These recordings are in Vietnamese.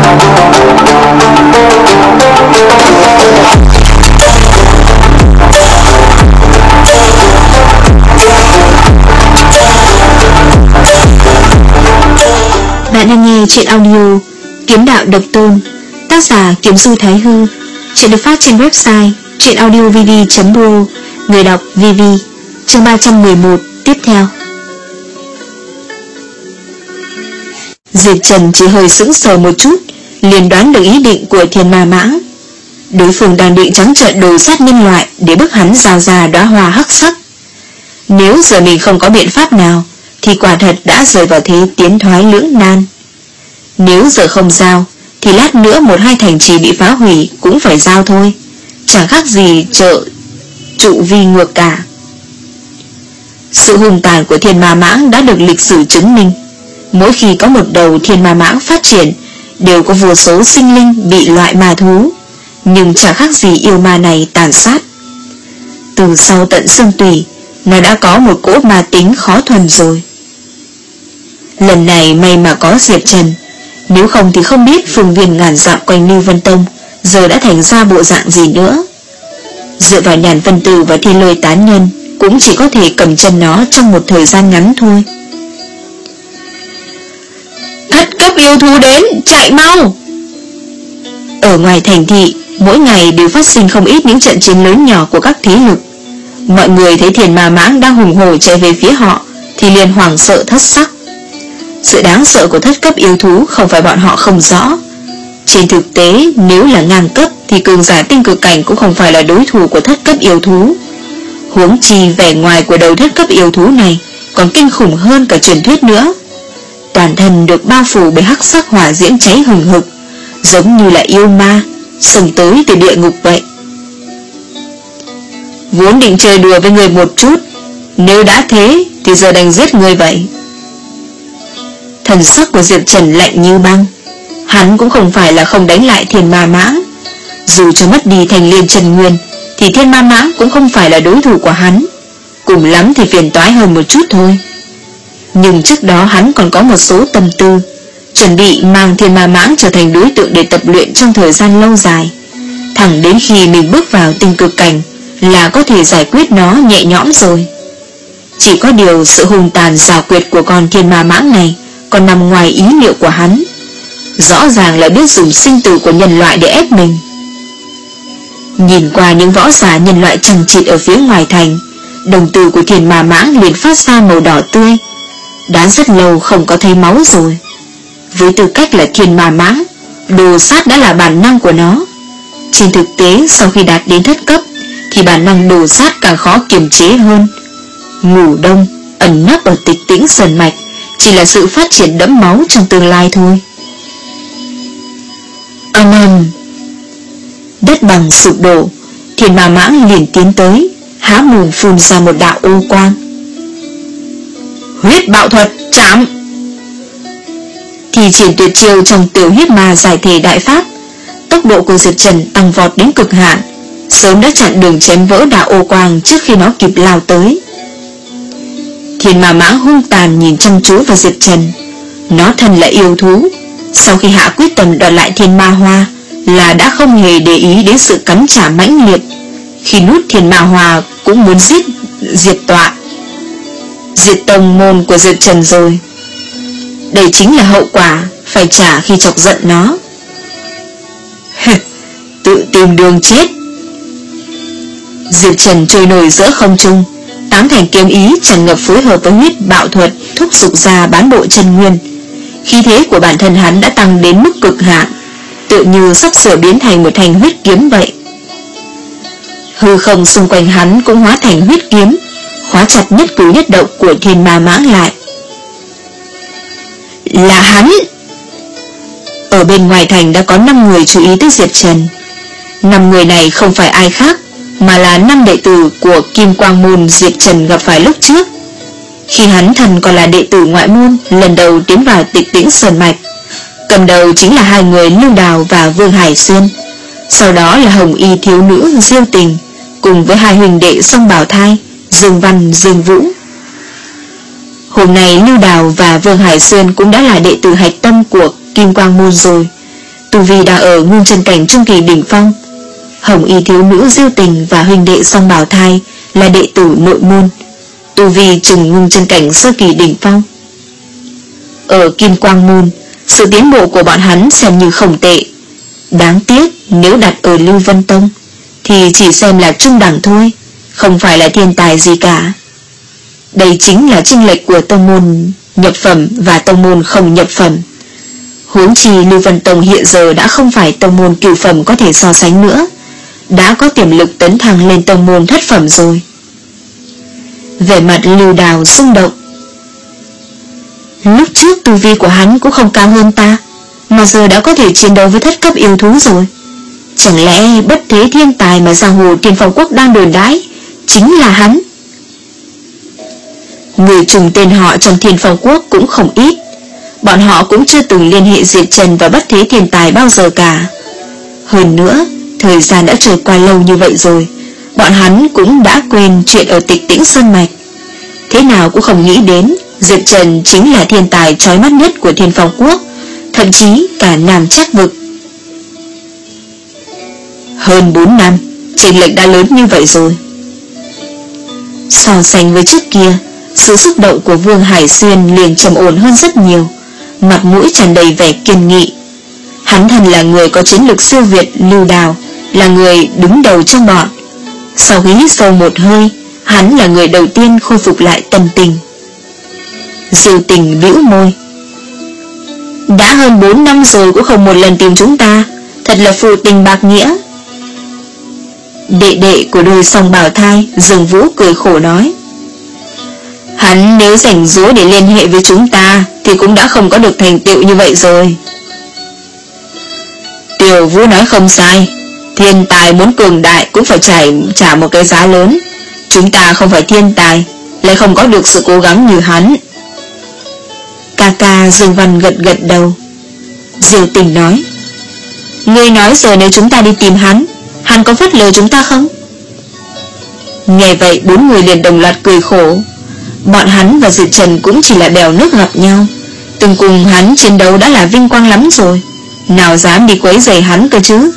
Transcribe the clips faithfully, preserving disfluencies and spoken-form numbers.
Bạn đang nghe truyện audio Kiếm Đạo Độc Tôn, tác giả Kiếm Du Thái Hư. Truyện được phát trên website truyện audio v v chấm r o. Người đọc vê vê. Chương ba trăm mười một tiếp theo. Diệp Trần chỉ hơi sững sờ một chút, liền đoán được ý định của Thiên Ma Mãng. Đối phương đang định trắng trợn đồ sát nhân loại để bức hắn rào ra đóa hoa hắc sắc. Nếu giờ mình không có biện pháp nào thì quả thật đã rơi vào thế tiến thoái lưỡng nan. Nếu giờ không giao thì lát nữa một hai thành trì bị phá hủy cũng phải giao thôi, chẳng khác gì chợ trụ vi ngược cả. Sự hung tàn của Thiên Ma Mãng đã được lịch sử chứng minh. Mỗi khi có một đầu Thiên Ma Mãng phát triển, đều có vô số sinh linh bị loại ma thú, nhưng chẳng khác gì yêu ma này tàn sát. Từ sau tận xương tủy, nó đã có một cỗ ma tính khó thuần rồi. Lần này may mà có Diệp Trần, nếu không thì không biết phương viên ngàn dặm quanh Lưu Vân Tông giờ đã thành ra bộ dạng gì nữa. Dựa vào Nhàn Vân Tử và Thiên Lôi Tán Nhân, cũng chỉ có thể cầm chân nó trong một thời gian ngắn thôi. Thất cấp yêu thú đến, chạy mau! Ở ngoài thành thị, mỗi ngày đều phát sinh không ít những trận chiến lớn nhỏ của các thế lực. Mọi người thấy Thiên Ma Mãng đang hùng hổ chạy về phía họ thì liền hoảng sợ thất sắc. Sự đáng sợ của thất cấp yêu thú không phải bọn họ không rõ. Trên thực tế, nếu là ngang cấp thì cường giả tinh cực cảnh cũng không phải là đối thủ của thất cấp yêu thú. Huống chi vẻ ngoài của đầu thất cấp yêu thú này còn kinh khủng hơn cả truyền thuyết nữa. Toàn thân được bao phủ bởi hắc sắc hỏa diễm cháy hừng hực, giống như là yêu ma xông tới từ địa ngục vậy. Vốn định chơi đùa với người một chút, nếu đã thế thì giờ đành giết người vậy. Thần sắc của Diệp Trần lạnh như băng. Hắn cũng không phải là không đánh lại Thiên Ma Mãng. Dù cho mất đi thành Liên Chân Nguyên thì Thiên Ma Mãng cũng không phải là đối thủ của hắn, cùng lắm thì phiền toái hơn một chút thôi. Nhưng trước đó hắn còn có một số tâm tư, chuẩn bị mang Thiên Ma Mãng trở thành đối tượng để tập luyện trong thời gian lâu dài. Thẳng đến khi mình bước vào tinh cực cảnh là có thể giải quyết nó nhẹ nhõm rồi. Chỉ có điều sự hung tàn xảo quyệt của con Thiên Ma Mãng này còn nằm ngoài ý liệu của hắn. Rõ ràng là biết dùng sinh tử của nhân loại để ép mình. Nhìn qua những võ giả nhân loại chằng chịt ở phía ngoài thành, đồng tử của Thiên Ma Mãng liền phát ra màu đỏ tươi. Đã rất lâu không có thấy máu rồi. Với tư cách là Thiên Ma Mãng, đồ sát đã là bản năng của nó. Trên thực tế, sau khi đạt đến thất cấp thì bản năng đồ sát càng khó kiềm chế hơn. Ngủ đông, ẩn nấp ở Tịch Tĩnh Sơn Mạch chỉ là sự phát triển đẫm máu trong tương lai thôi. Âm ầm, đất bằng sụp đổ. Thiên Ma Mãng liền tiến tới, há mồm phun ra một đạo ô quang. Huyết bạo thuật chạm. Thì triển tuyệt chiêu trong Tiểu Huyết Ma giải thể đại pháp. Tốc độ của Diệp Trần tăng vọt đến cực hạn, sớm đã chặn đường chém vỡ đạo ô quang trước khi nó kịp lao tới. Thiên Ma Mãng hung tàn nhìn chăm chú vào Diệp Trần. Nó thân là yêu thú, sau khi hạ quyết tâm đoạt lại Thiên Ma Hoa là đã không hề để ý đến sự cắn trả mãnh liệt. Khi nuốt Thiên Ma Hoa cũng muốn giết diệt tọa, diệt tông môn của Diệp Trần rồi. Đây chính là hậu quả phải trả khi chọc giận nó. Tự tìm đường chết. Diệp Trần trôi nổi giữa không trung, tám thành kiếm ý tràn ngập phối hợp với huyết bạo thuật thúc giục ra bán bộ chân nguyên. Khí thế của bản thân hắn đã tăng đến mức cực hạn, tựa như sắp sửa biến thành một thanh huyết kiếm vậy. Hư không xung quanh hắn cũng hóa thành huyết kiếm, khóa chặt nhất cử nhất động của Thiên Ma Mãng lại. Là hắn! Ở bên ngoài thành đã có năm người chú ý tới Diệp Trần. Năm người này không phải ai khác, mà là năm đệ tử của Kim Quang Môn Diệp Trần gặp phải lúc trước. Khi hắn thần còn là đệ tử ngoại môn, lần đầu tiến vào Tịch Tĩnh Sơn Mạch. Cầm đầu chính là hai người Lưu Đào và Vương Hải Xuyên. Sau đó là Hồng Y thiếu nữ Diêu Tình, cùng với hai huynh đệ Song Bảo Thai, Dương Văn, Dương Vũ. Hôm nay Lưu Đào và Vương Hải Xuyên cũng đã là đệ tử hạch tâm của Kim Quang Môn rồi. tu vi đã ở ngưng chân cảnh trung kỳ đỉnh phong. Hồng y thiếu nữ Diêu Tình và huynh đệ Song Bảo Thai là đệ tử nội môn, tu vi chừng ngưng chân cảnh sơ kỳ đỉnh phong. Ở Kim Quang Môn, sự tiến bộ của bọn hắn xem như không tệ. Đáng tiếc nếu đặt ở Lưu Vân Tông thì chỉ xem là trung đẳng thôi, không phải là thiên tài gì cả. Đây chính là chênh lệch của tông môn nhập phẩm và tông môn không nhập phẩm. Huống chi Lưu Vân Tông hiện giờ đã không phải tông môn cửu phẩm có thể so sánh nữa, đã có tiềm lực tấn thăng lên tông môn thất phẩm rồi. Vẻ mặt Lưu Đào rung động. Lúc trước tu vi của hắn cũng không cao hơn ta, mà giờ đã có thể chiến đấu với thất cấp yêu thú rồi. Chẳng lẽ bất thế thiên tài mà giang hồ Thiên Phong Quốc đang đồn đãi chính là hắn? Người trùng tên họ trong Thiên Phong Quốc cũng không ít. Bọn họ cũng chưa từng liên hệ diệt trần và bất thế thiên tài bao giờ cả. Hơn nữa, thời gian đã trôi qua lâu như vậy rồi, bọn hắn cũng đã quên chuyện ở Tịch Tĩnh Sơn Mạch. Thế nào cũng không nghĩ đến Diệp Trần chính là thiên tài chói mắt nhất của Thiên Phong Quốc, thậm chí cả Nam Trác vực. Hơn bốn năm, chênh lệch đã lớn như vậy rồi. So sánh với trước kia, sự xúc động của Vương Hải Xuyên liền trầm ổn hơn rất nhiều, mặt mũi tràn đầy vẻ kiên nghị. Hắn thân là người có chiến lược siêu việt, Lưu Đào là người đứng đầu trong bọn. Sau khi hít sâu một hơi, hắn là người đầu tiên khôi phục lại tâm tình. Diêu Tình bĩu môi. Đã hơn bốn năm rồi cũng không một lần tìm chúng ta, thật là phụ tình bạc nghĩa. Đệ đệ của đôi Song Bảo Thai Dương Vũ cười khổ nói. Hắn nếu rảnh rỗi để liên hệ với chúng ta thì cũng đã không có được thành tựu như vậy rồi. Tiểu Vũ nói không sai, thiên tài muốn cường đại cũng phải trả, trả một cái giá lớn. Chúng ta không phải thiên tài, lại không có được sự cố gắng như hắn. Ca ca Dương Văn gật gật đầu. Diêu Tình nói. Ngươi nói rồi nếu chúng ta đi tìm hắn, hắn có phớt lờ chúng ta không? Nghe vậy bốn người liền đồng loạt cười khổ. Bọn hắn và Diệp Trần cũng chỉ là bèo nước gặp nhau, từng cùng hắn chiến đấu đã là vinh quang lắm rồi, nào dám đi quấy rầy hắn cơ chứ.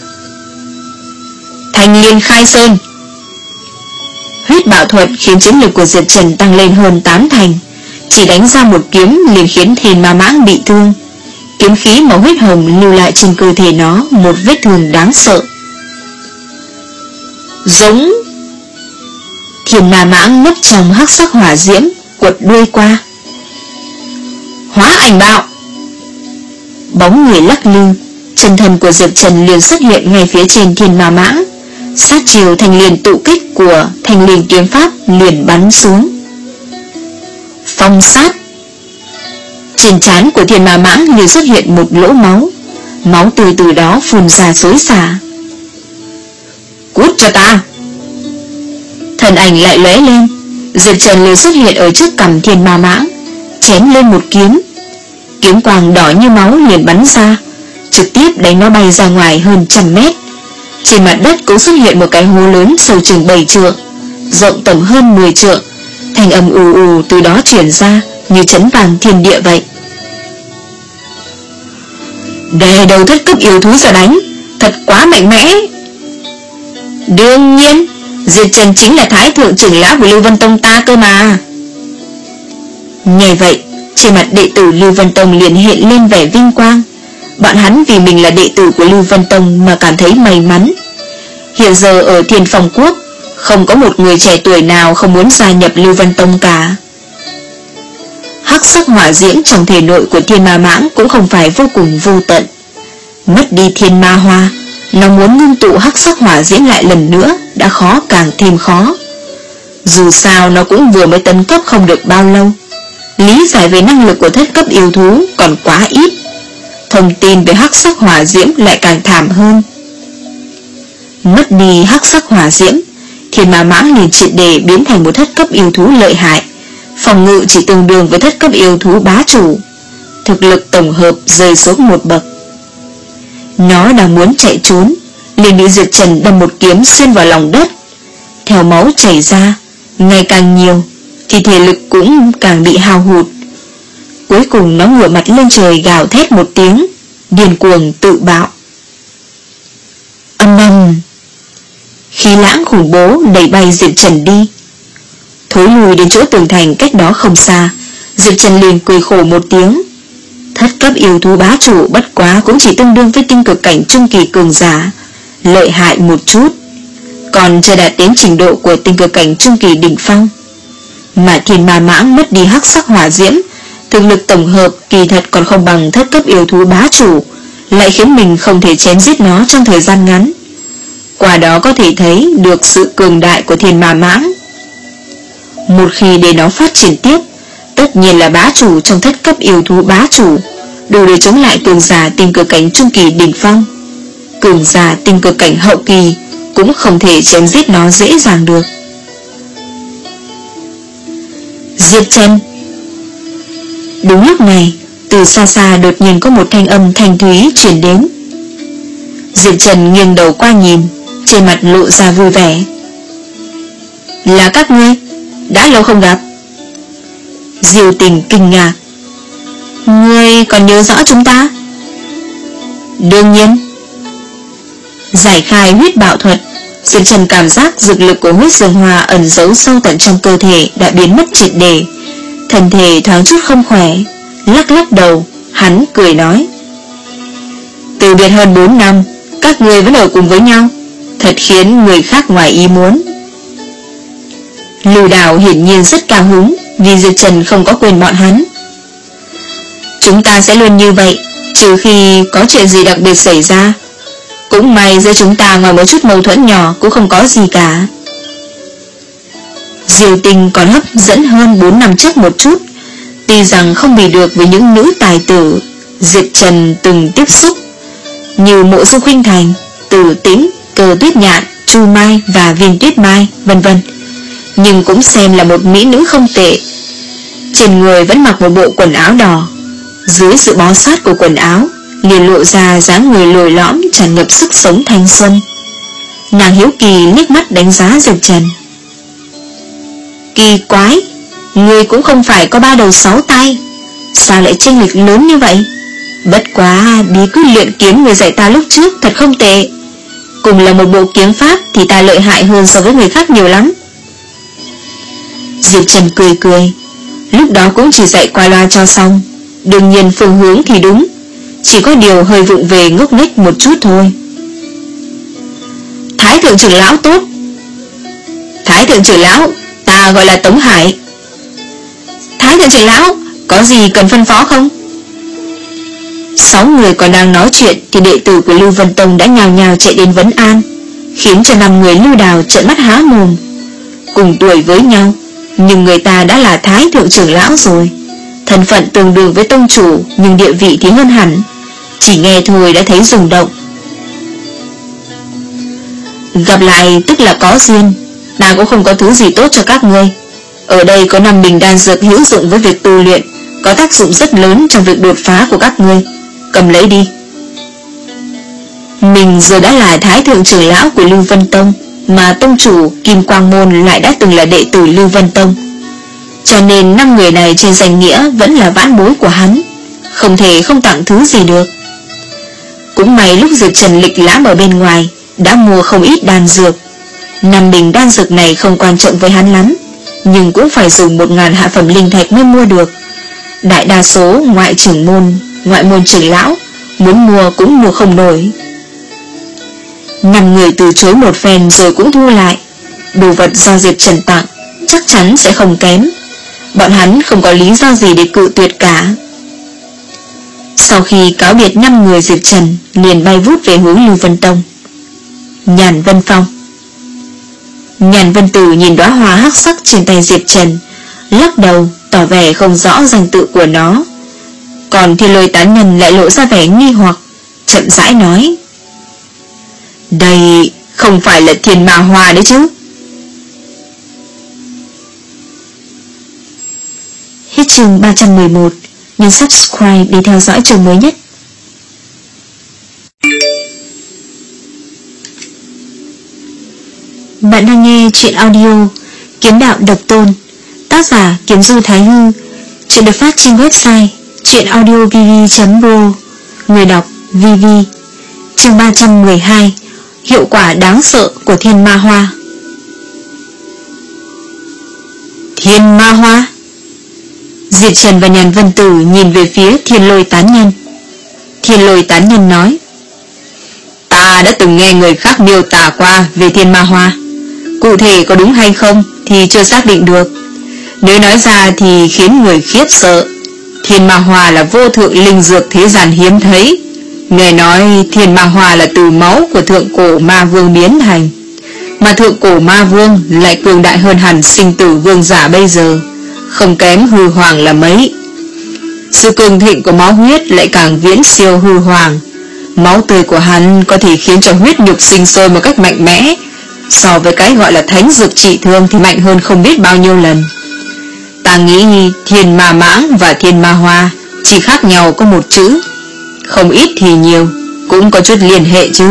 Thanh Liên khai sơn. Huyết bạo thuật khiến chiến lực của Diệp Trần tăng lên hơn tám thành, chỉ đánh ra một kiếm liền khiến Thiên Ma Mãng bị thương. Kiếm khí màu huyết hồng lưu lại trên cơ thể nó một vết thương đáng sợ. Giống. Thiên Ma Mãng núp trong hắc sắc hỏa diễm, quật đuôi qua. Hóa ảnh bạo. Bóng người lắc lư, chân thân của Diệp Trần liền xuất hiện ngay phía trên Thiên Ma Mãng. Sát chiều thành liền tụ kích của thành liền kiếm pháp liền bắn xuống. Phong sát. Trên trán của Thiên Ma Mãng liền xuất hiện một lỗ máu, máu tươi từ đó phun ra xối xả. Cút cho ta. Thần ảnh lại lóe lên, Diệp Trần liền xuất hiện ở trước cằm Thiên Ma Mãng, chém lên một kiếm. Kiếm quang đỏ như máu liền bắn ra, trực tiếp đánh nó bay ra ngoài hơn trăm mét. Trên mặt đất cũng xuất hiện một cái hố lớn sâu chừng bảy trượng, rộng tầm hơn mười trượng. Thanh âm ù ù từ đó truyền ra như chấn vàng thiên địa vậy. Đè đầu thất cấp yêu thú ra đánh, thật quá mạnh mẽ. Đương nhiên, Diệp Trần chính là thái thượng trưởng lão của Lưu Vân Tông ta cơ mà. Nghe vậy, trên mặt đệ tử Lưu Vân Tông liền hiện lên vẻ vinh quang. Bọn hắn vì mình là đệ tử của Lưu Vân Tông mà cảm thấy may mắn. Hiện giờ ở Thiên Phong Quốc, không có một người trẻ tuổi nào không muốn gia nhập Lưu Vân Tông cả. Hắc sắc hỏa diễm trong thể nội của Thiên Ma Mãng cũng không phải vô cùng vô tận. Mất đi Thiên Ma Hoa, nó muốn ngưng tụ hắc sắc hỏa diễm lại lần nữa đã khó càng thêm khó. Dù sao nó cũng vừa mới tấn cấp không được bao lâu, lý giải về năng lực của thất cấp yêu thú còn quá ít. Thông tin về hắc sắc hỏa diễm lại càng thảm hơn. Mất đi hắc sắc hỏa diễm, Thiên Ma Mãng liền triệt để biến thành một thất cấp yêu thú lợi hại, phòng ngự chỉ tương đương với thất cấp yêu thú bá chủ, thực lực tổng hợp rơi xuống một bậc. Nó đang muốn chạy trốn, liền bị Diệp Trần đâm một kiếm xuyên vào lòng đất. Theo máu chảy ra ngày càng nhiều thì thể lực cũng càng bị hao hụt. Cuối cùng nó ngửa mặt lên trời gào thét một tiếng, điên cuồng tự bạo. Âm ầm, khí lãng khủng bố đẩy bay Diệp Trần đi. Thối lùi đến chỗ tường thành cách đó không xa, Diệp Trần liền cười khổ một tiếng. Thất cấp yêu thú bá chủ bất quá cũng chỉ tương đương với tinh cực cảnh trung kỳ cường giả, lợi hại một chút, còn chưa đạt đến trình độ của tinh cực cảnh trung kỳ đỉnh phong. Mà Thiên Ma Mãng mất đi hắc sắc hỏa diễm, thực lực tổng hợp kỳ thật còn không bằng thất cấp yêu thú bá chủ, lại khiến mình không thể chém giết nó trong thời gian ngắn. Qua đó có thể thấy được sự cường đại của Thiên Ma Mãng. Một khi để nó phát triển tiếp, tất nhiên là bá chủ trong thất cấp yêu thú bá chủ, đủ để chống lại cường giả tinh cực cảnh trung kỳ đỉnh phong. Cường giả tinh cực cảnh hậu kỳ cũng không thể chém giết nó dễ dàng được. Diệp Trần. Đúng lúc này, từ xa xa đột nhiên có một thanh âm thanh thúy truyền đến. Diệp Trần nghiêng đầu qua nhìn, trên mặt lộ ra vui vẻ. Là các ngươi, đã lâu không gặp. Diêu Tình kinh ngạc. Ngươi còn nhớ rõ chúng ta? Đương nhiên. Giải khai huyết bạo thuật, Diệp Trần cảm giác dược lực của huyết dương hoa ẩn giấu sâu tận trong cơ thể đã biến mất triệt để. Thân thể thoáng chút không khỏe, lắc lắc đầu, hắn cười nói. Từ biệt hơn bốn năm, các ngươi vẫn ở cùng với nhau, thật khiến người khác ngoài ý muốn. Lưu Đào hiển nhiên rất cao hứng vì Diệp Trần không có quên bọn hắn. Chúng ta sẽ luôn như vậy, trừ khi có chuyện gì đặc biệt xảy ra. Cũng may giữa chúng ta ngoài một chút mâu thuẫn nhỏ cũng không có gì cả. Diêu Tình còn hấp dẫn hơn bốn năm trước một chút. Tuy rằng không bị được với những nữ tài tử Diệp Trần từng tiếp xúc, như Mộ Dung Khuynh Thành, Tử Tĩnh, Cờ Tuyết Nhạn, Chu Mai và Viên Tuyết Mai, vân vân, nhưng cũng xem là một mỹ nữ không tệ. Trên người vẫn mặc một bộ quần áo đỏ, dưới sự bó sát của quần áo liền lộ ra dáng người lồi lõm tràn ngập sức sống thanh xuân. Nàng hiếu kỳ liếc mắt đánh giá Diệp Trần. Kỳ quái, người cũng không phải có ba đầu sáu tay, sao lại chênh lệch lớn như vậy? Bất quá bí quyết luyện kiếm người dạy ta lúc trước thật không tệ. Cùng là một bộ kiếm pháp thì ta lợi hại hơn so với người khác nhiều lắm. Diệp Trần cười cười. Lúc đó cũng chỉ dạy qua loa cho xong, đương nhiên phương hướng thì đúng, chỉ có điều hơi vụng về ngốc nghếch một chút thôi. Thái thượng trưởng lão tốt. Thái thượng trưởng lão, ta gọi là Tống Hải. Thái thượng trưởng lão, có gì cần phân phó không? Sáu người còn đang nói chuyện thì đệ tử của Lưu Vân Tông đã nhào nhào chạy đến vấn an, khiến cho năm người Lưu Đào trợn mắt há mồm. Cùng tuổi với nhau, nhưng người ta đã là Thái thượng trưởng lão rồi, thân phận tương đương với tông chủ, nhưng địa vị thì hơn hẳn. Chỉ nghe thôi đã thấy rung động. Gặp lại tức là có duyên. Ta cũng không có thứ gì tốt cho các ngươi. Ở đây có năm bình đan dược hữu dụng với việc tu luyện, có tác dụng rất lớn trong việc đột phá của các ngươi. Cầm lấy đi. Mình giờ đã là Thái thượng trưởng lão của Lưu Vân Tông, mà tông chủ Kim Quang Môn lại đã từng là đệ tử Lưu Vân Tông, cho nên năm người này trên danh nghĩa vẫn là vãn bối của hắn, không thể không tặng thứ gì được. Cũng may lúc Diệp Trần lịch lãm ở bên ngoài đã mua không ít đan dược. Năm bình đan dược này không quan trọng với hắn lắm, nhưng cũng phải dùng một ngàn hạ phẩm linh thạch mới mua được. Đại đa số ngoại trưởng môn, ngoại môn trưởng lão muốn mua cũng mua không nổi. Năm người từ chối một phen rồi cũng thu lại. Đồ vật do Diệp Trần tặng chắc chắn sẽ không kém, bọn hắn không có lý do gì để cự tuyệt cả. Sau khi cáo biệt năm người, Diệp Trần liền bay vút về hướng Lưu Vân Tông. Nhàn Vân Phong. Nhàn Vân Tử nhìn đóa hoa hắc sắc trên tay Diệp Trần, lắc đầu tỏ vẻ không rõ danh tự của nó. Còn Thiên Lôi Tán Nhân lại lộ ra vẻ nghi hoặc, chậm rãi nói: đây không phải là Thiên Ma Hoa đấy chứ? Hết chương ba trăm mười một. Nhấn subscribe để theo dõi chương mới nhất. Bạn đang nghe chuyện audio Kiếm Đạo Độc Tôn, tác giả Kiếm Du Thái Hư. Chuyện được phát trên website truyện audio v v chấm pro. Người đọc Vi Vi. Chương ba trăm mười hai. Hiệu quả đáng sợ của thiên ma hoa. Thiên ma hoa? Diệp Trần và Nhàn Vân Tử nhìn về phía Thiên Lôi Tán Nhân. Thiên Lôi Tán Nhân nói: Ta đã từng nghe người khác miêu tả qua về thiên ma hoa. Cụ thể có đúng hay không thì chưa xác định được. Nếu nói ra thì khiến người khiếp sợ. Thiên ma hoa là vô thượng linh dược thế gian hiếm thấy. Nghe nói thiên ma hoa là từ máu của thượng cổ ma vương biến thành, mà thượng cổ ma vương lại cường đại hơn hẳn sinh tử vương giả bây giờ, không kém hư hoàng là mấy. Sự cường thịnh của máu huyết lại càng viễn siêu hư hoàng. Máu tươi của hắn có thể khiến cho huyết nhục sinh sôi một cách mạnh mẽ, so với cái gọi là thánh dược trị thương thì mạnh hơn không biết bao nhiêu lần. Ta nghĩ thiên ma mãng và thiên ma hoa chỉ khác nhau có một chữ, không ít thì nhiều, cũng có chút liên hệ chứ.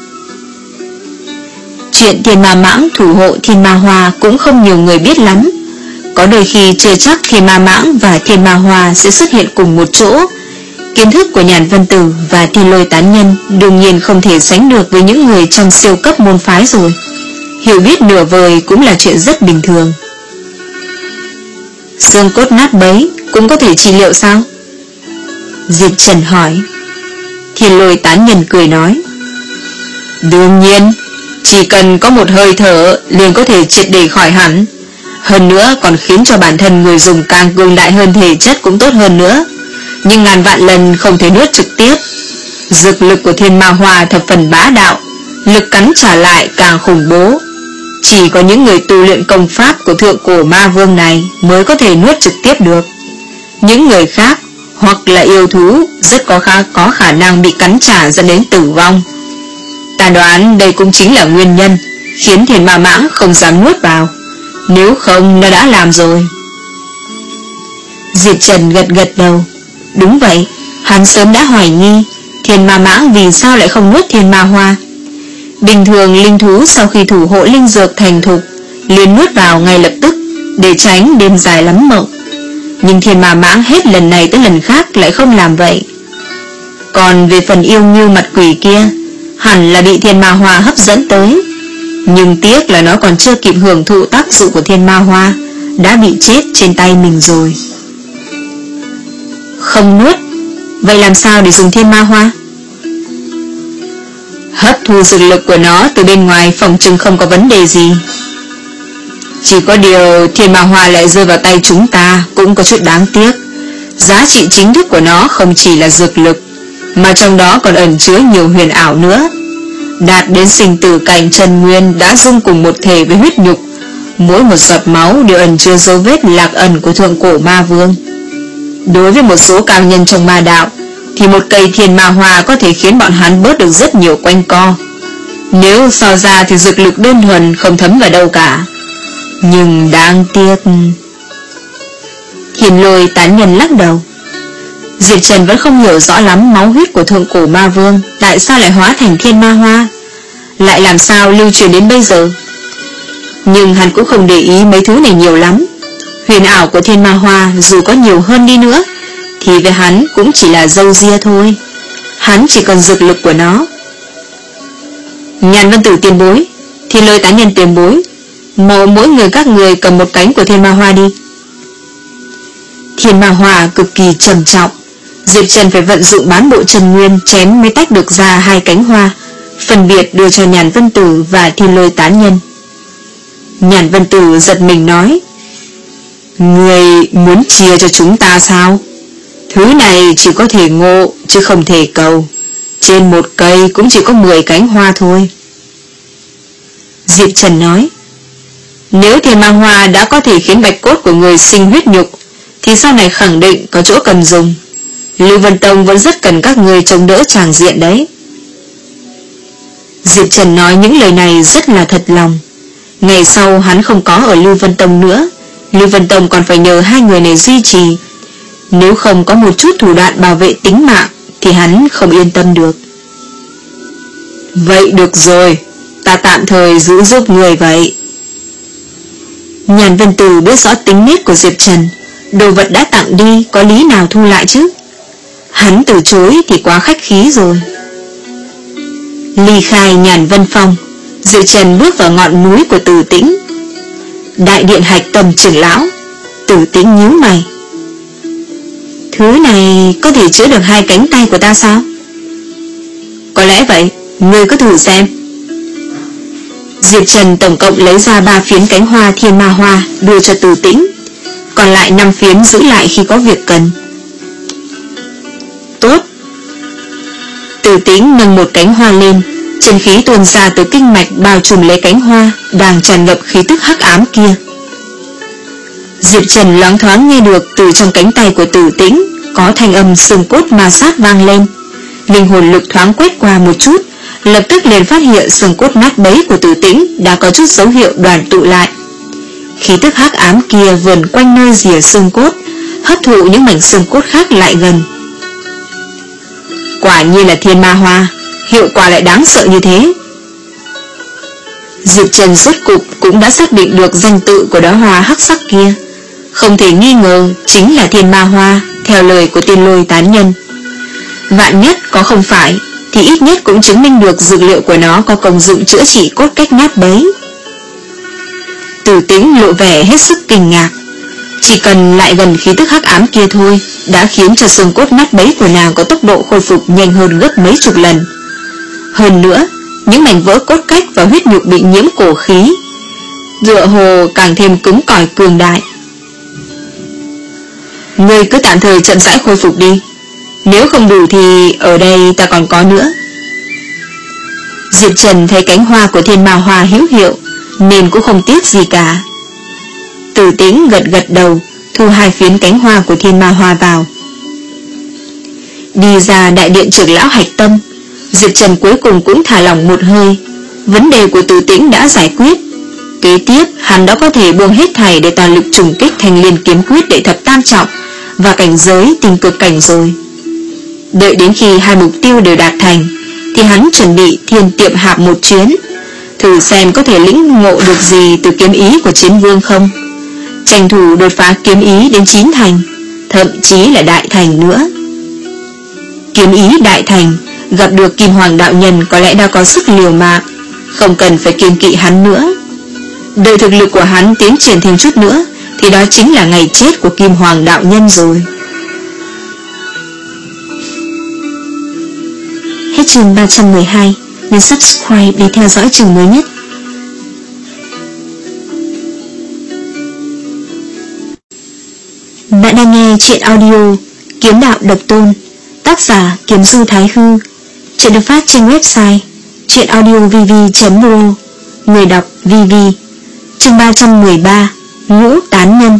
Chuyện thiên ma mãng thủ hộ thiên ma hoa cũng không nhiều người biết lắm. Có đôi khi chưa chắc thiên ma mãng và thiên ma hoa sẽ xuất hiện cùng một chỗ. Kiến thức của Nhàn Vân Tử và Thiên Lôi Tán Nhân đương nhiên không thể sánh được với những người trong siêu cấp môn phái rồi. Hiểu biết nửa vời cũng là chuyện rất bình thường. Xương cốt nát bấy cũng có thể trị liệu sao? Diệp Trần hỏi. Thiên Lôi Tán Nhân cười nói: Đương nhiên, chỉ cần có một hơi thở liền có thể triệt để khỏi hẳn. Hơn nữa còn khiến cho bản thân người dùng càng cường đại hơn, thể chất cũng tốt hơn nữa. Nhưng ngàn vạn lần không thể nuốt trực tiếp. Dược lực của thiên ma hoa thập phần bá đạo, lực cắn trả lại càng khủng bố. Chỉ có những người tu luyện công pháp của thượng cổ ma vương này mới có thể nuốt trực tiếp được. Những người khác hoặc là yêu thú rất có khả, có khả năng bị cắn trả dẫn đến tử vong. Ta đoán đây cũng chính là nguyên nhân khiến thiên ma mãng không dám nuốt vào. Nếu không nó đã làm rồi. Diệp Trần gật gật đầu. Đúng vậy, hắn sớm đã hoài nghi thiên ma mãng vì sao lại không nuốt thiên ma hoa. Bình thường linh thú sau khi thủ hộ linh dược thành thục liền nuốt vào ngay lập tức, để tránh đêm dài lắm mộng. Nhưng thiên ma mãng hết lần này tới lần khác lại không làm vậy. Còn về phần yêu nghiêu mặt quỷ kia, hẳn là bị thiên ma hoa hấp dẫn tới. Nhưng tiếc là nó còn chưa kịp hưởng thụ tác dụng của thiên ma hoa, đã bị chết trên tay mình rồi. Không nuốt, vậy làm sao để dùng thiên ma hoa? Hấp thu dược lực của nó từ bên ngoài phòng chừng không có vấn đề gì. Chỉ có điều thiên ma hoa lại rơi vào tay chúng ta cũng có chút đáng tiếc. Giá trị chính thức của nó không chỉ là dược lực, mà trong đó còn ẩn chứa nhiều huyền ảo nữa. Đạt đến sinh tử cảnh chân nguyên đã dung cùng một thể với huyết nhục. Mỗi một giọt máu đều ẩn chứa dấu vết lạc ẩn của thượng cổ ma vương. Đối với một số cao nhân trong ma đạo thì một cây thiên ma hoa có thể khiến bọn hắn bớt được rất nhiều quanh co. Nếu so ra thì dược lực đơn thuần không thấm vào đâu cả. Nhưng đáng tiếc. Thiên Lôi Tán Nhân lắc đầu. Diệp Trần vẫn không hiểu rõ lắm máu huyết của thượng cổ ma vương tại sao lại hóa thành thiên ma hoa, lại làm sao lưu truyền đến bây giờ. Nhưng hắn cũng không để ý mấy thứ này nhiều lắm. Huyền ảo của thiên ma hoa dù có nhiều hơn đi nữa thì với hắn cũng chỉ là râu ria thôi. Hắn chỉ cần dược lực của nó. Nhàn Vân Tử tiền bối, Thiên Lôi Tán Nhân tiền bối, mời mỗi người các người cầm một cánh của thiên ma hoa đi. Thiên ma hoa cực kỳ trầm trọng, Diệp Trần phải vận dụng bán bộ chân nguyên chém mới tách được ra hai cánh hoa, phân biệt đưa cho Nhàn Vân Tử và Thiên Lôi Tán Nhân. Nhàn Vân Tử giật mình nói: Người muốn chia cho chúng ta sao? Thứ này chỉ có thể ngộ chứ không thể cầu. Trên một cây cũng chỉ có mười cánh hoa thôi. Diệp Trần nói: Nếu thiên ma hoa đã có thể khiến bạch cốt của người sinh huyết nhục thì sau này khẳng định có chỗ cần dùng. Lưu Vân Tông vẫn rất cần các người chống đỡ tràng diện đấy. Diệp Trần nói những lời này rất là thật lòng. Ngày sau hắn không có ở Lưu Vân Tông nữa, Lưu Vân Tông còn phải nhờ hai người này duy trì. Nếu không có một chút thủ đoạn bảo vệ tính mạng thì hắn không yên tâm được. Vậy được rồi, ta tạm thời giữ giúp người vậy. Nhàn Vân Tử biết rõ tính nết của Diệp Trần, đồ vật đã tặng đi có lý nào thu lại chứ. Hắn từ chối thì quá khách khí rồi. Ly khai Nhàn Vân Phong, Diệp Trần bước vào ngọn núi của Từ Tĩnh. Đại điện Hạch Tâm trưởng lão. Từ Tĩnh nhíu mày. Thứ này có thể chứa được hai cánh tay của ta sao? Có lẽ vậy, ngươi cứ thử xem. Diệp Trần tổng cộng lấy ra ba phiến cánh hoa thiên ma hoa đưa cho Từ Tĩnh, còn lại năm phiến giữ lại khi có việc cần. Tốt. Từ Tĩnh nâng một cánh hoa lên, chân khí tuôn ra từ kinh mạch bao trùm lấy cánh hoa đang tràn ngập khí tức hắc ám kia. Diệp Trần loáng thoáng nghe được từ trong cánh tay của Từ Tĩnh có thanh âm xương cốt ma sát vang lên. Linh hồn lực thoáng quét qua một chút, lập tức liền phát hiện xương cốt nát bấy của Từ Tĩnh đã có chút dấu hiệu đoàn tụ lại. Khí tức hắc ám kia vờn quanh nơi rìa xương cốt, hấp thụ những mảnh xương cốt khác lại gần. Quả nhiên là thiên ma hoa, hiệu quả lại đáng sợ như thế. Diệp Trần rốt cục cũng đã xác định được danh tự của đóa hoa hắc sắc kia. Không thể nghi ngờ chính là thiên ma hoa, theo lời của Tiên Lôi tán nhân. Vạn nhất có không phải thì ít nhất cũng chứng minh được dược liệu của nó có công dụng chữa trị cốt cách nát bấy. Từ Tĩnh lộ vẻ hết sức kinh ngạc. Chỉ cần lại gần khí tức hắc ám kia thôi đã khiến cho xương cốt nát bấy của nàng có tốc độ khôi phục nhanh hơn gấp mấy chục lần. Hơn nữa, những mảnh vỡ cốt cách và huyết nhục bị nhiễm cổ khí tựa hồ càng thêm cứng cỏi cường đại. Ngươi cứ tạm thời chậm rãi khôi phục đi, nếu không đủ thì ở đây ta còn có nữa. Diệp Trần thấy cánh hoa của thiên ma hoa hữu hiệu nên cũng không tiếc gì cả. Từ Tĩnh gật gật đầu, thu hai phiến cánh hoa của thiên ma hoa vào. Đi ra đại điện trưởng lão Hạch Tâm, Diệp Trần cuối cùng cũng thả lỏng một hơi. Vấn đề của Từ Tĩnh đã giải quyết. Kế tiếp hắn đã có thể buông hết thảy để toàn lực trùng kích Thanh Liên kiếm quyết đệ thập tam trọng và cảnh giới tinh cực cảnh rồi. Đợi đến khi hai mục tiêu đều đạt thành thì hắn chuẩn bị thiên tiệm hạp một chuyến, thử xem có thể lĩnh ngộ được gì từ kiếm ý của Chiến Vương không. Tranh thủ đột phá kiếm ý đến chín thành, thậm chí là đại thành nữa. Kiếm ý đại thành, gặp được Kim Hoàng đạo nhân có lẽ đã có sức liều mạng, không cần phải kiêng kỵ hắn nữa. Đợi thực lực của hắn tiến triển thêm chút nữa thì đó chính là ngày chết của Kim Hoàng đạo nhân rồi. Hết chương ba trăm mười hai, nhấn subscribe để theo dõi chương mới nhất. Bạn đang nghe chuyện audio Kiếm Đạo Độc Tôn, tác giả Kiếm Du Thái Hư. Chuyện được phát trên website chuyenaudiovv chấm pro, người đọc vê vê. Chương ba trăm mười ba, Ngũ Tán Nhân.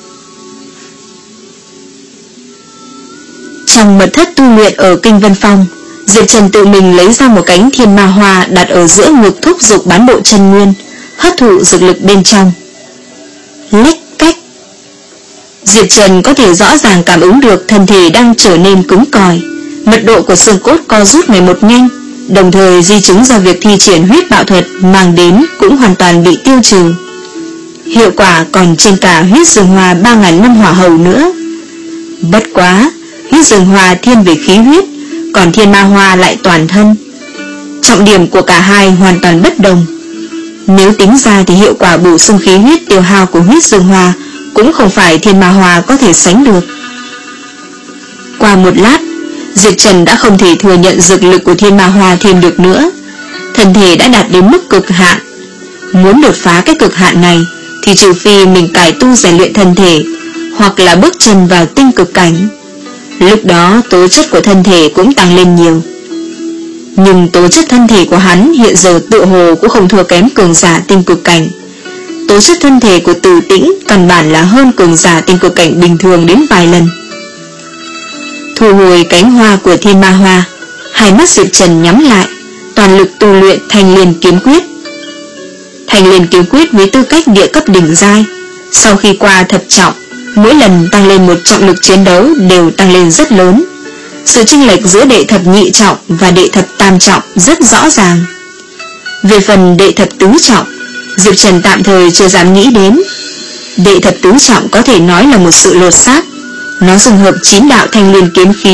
Trong mật thất tu luyện ở Kinh Vân Phong, Diệp Trần tự mình lấy ra một cánh thiên ma hoa đặt ở giữa ngực thúc dục bán bộ chân nguyên, hấp thụ dược lực bên trong. Lách cách. Diệp Trần có thể rõ ràng cảm ứng được thân thể đang trở nên cứng cỏi, mật độ của xương cốt co rút ngày một nhanh, đồng thời di chứng do việc thi triển huyết bạo thuật mang đến cũng hoàn toàn bị tiêu trừ. Hiệu quả còn trên cả huyết dương hoa ba ngàn năm hỏa hầu nữa. Bất quá, huyết dương hoa thiên về khí huyết, còn thiên ma hoa lại toàn thân. Trọng điểm của cả hai hoàn toàn bất đồng. Nếu tính ra thì hiệu quả bổ sung khí huyết tiêu hao của huyết dương hoa cũng không phải thiên ma hoa có thể sánh được. Qua một lát, Diệp Trần đã không thể thừa nhận dược lực của thiên ma hoa thêm được nữa. Thân thể đã đạt đến mức cực hạn. Muốn đột phá cái cực hạn này thì trừ phi mình cải tu rèn luyện thân thể, hoặc là bước chân vào tinh cực cảnh. Lúc đó tố chất của thân thể cũng tăng lên nhiều. Nhưng tố chất thân thể của hắn hiện giờ tựa hồ cũng không thua kém cường giả tinh cực cảnh. Tố chất thân thể của Từ Tĩnh căn bản là hơn cường giả tinh cực cảnh bình thường đến vài lần. Thu hồi cánh hoa của thiên ma hoa, hai mắt Diệp Trần nhắm lại, toàn lực tu luyện Thanh Liên kiếm quyết. Thanh Liên kiếm quyết với tư cách địa cấp đỉnh giai, sau khi qua thập trọng, mỗi lần tăng lên một trọng lực chiến đấu đều tăng lên rất lớn. Sự chênh lệch giữa đệ thập nhị trọng và đệ thập tam trọng rất rõ ràng. Về phần đệ thập tứ trọng, Diệp Trần tạm thời chưa dám nghĩ đến. Đệ thập tứ trọng có thể nói là một sự lột xác. Nó dung hợp chín đạo thanh liên kiếm khí,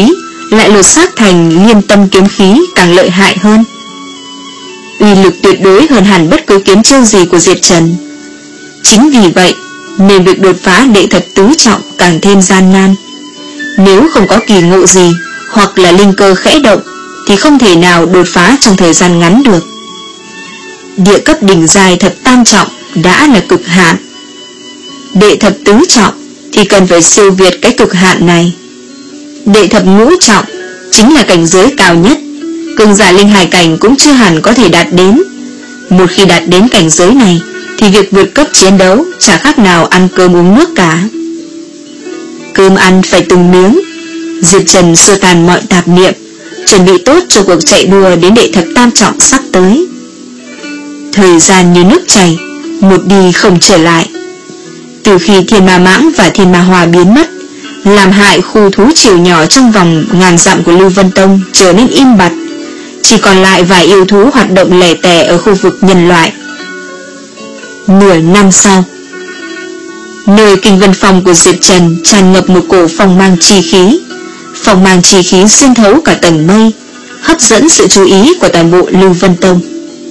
lại lột xác thành Liên Tâm kiếm khí càng lợi hại hơn. Uy lực tuyệt đối hơn hẳn bất cứ kiếm chiêu gì của Diệp Trần. Chính vì vậy nên việc đột phá đệ thập tứ trọng càng thêm gian nan. Nếu không có kỳ ngộ gì hoặc là linh cơ khẽ động thì không thể nào đột phá trong thời gian ngắn được. Địa cấp đỉnh giai thập tam trọng đã là cực hạn. Đệ thập tứ trọng thì cần phải siêu việt cái cực hạn này. Đệ thập ngũ trọng chính là cảnh giới cao nhất, cường giả linh hải cảnh cũng chưa hẳn có thể đạt đến. Một khi đạt đến cảnh giới này thì việc vượt cấp chiến đấu chả khác nào ăn cơm uống nước cả. Cơm ăn phải từng miếng. Diệp Trần xua tan mọi tạp niệm, chuẩn bị tốt cho cuộc chạy đua đến đệ thập tam trọng sắp tới. Thời gian như nước chảy, một đi không trở lại. Từ khi Thiên Ma Mãng và Thiên Ma Hòa biến mất, làm hại khu thú triều nhỏ trong vòng ngàn dặm của Lưu Vân Tông trở nên im bặt, chỉ còn lại vài yêu thú hoạt động lẻ tẻ ở khu vực nhân loại. Nửa năm sau, nơi Kinh Vân Phòng của Diệp Trần tràn ngập một cổ phong mang chi khí. Phong mang chi khí xuyên thấu cả tầng mây, hấp dẫn sự chú ý của toàn bộ Lưu Vân Tông.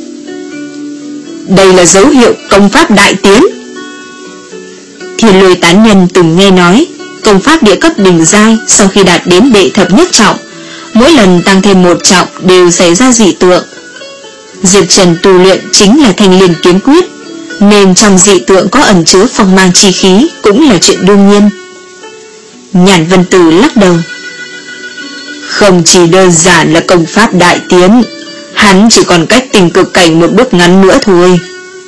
Đây là dấu hiệu công pháp đại tiến. Thiên Lôi Tán Nhân từng nghe nói công pháp địa cấp đỉnh giai sau khi đạt đến đệ thập nhất trọng, mỗi lần tăng thêm một trọng đều xảy ra dị tượng. Diệp Trần tu luyện chính là Thanh Liên kiếm quyết, nên trong dị tượng có ẩn chứa phong mang chi khí cũng là chuyện đương nhiên. Nhàn Vân Tử lắc đầu. Không chỉ đơn giản là công pháp đại tiến, hắn chỉ còn cách tình cực cảnh một bước ngắn nữa thôi.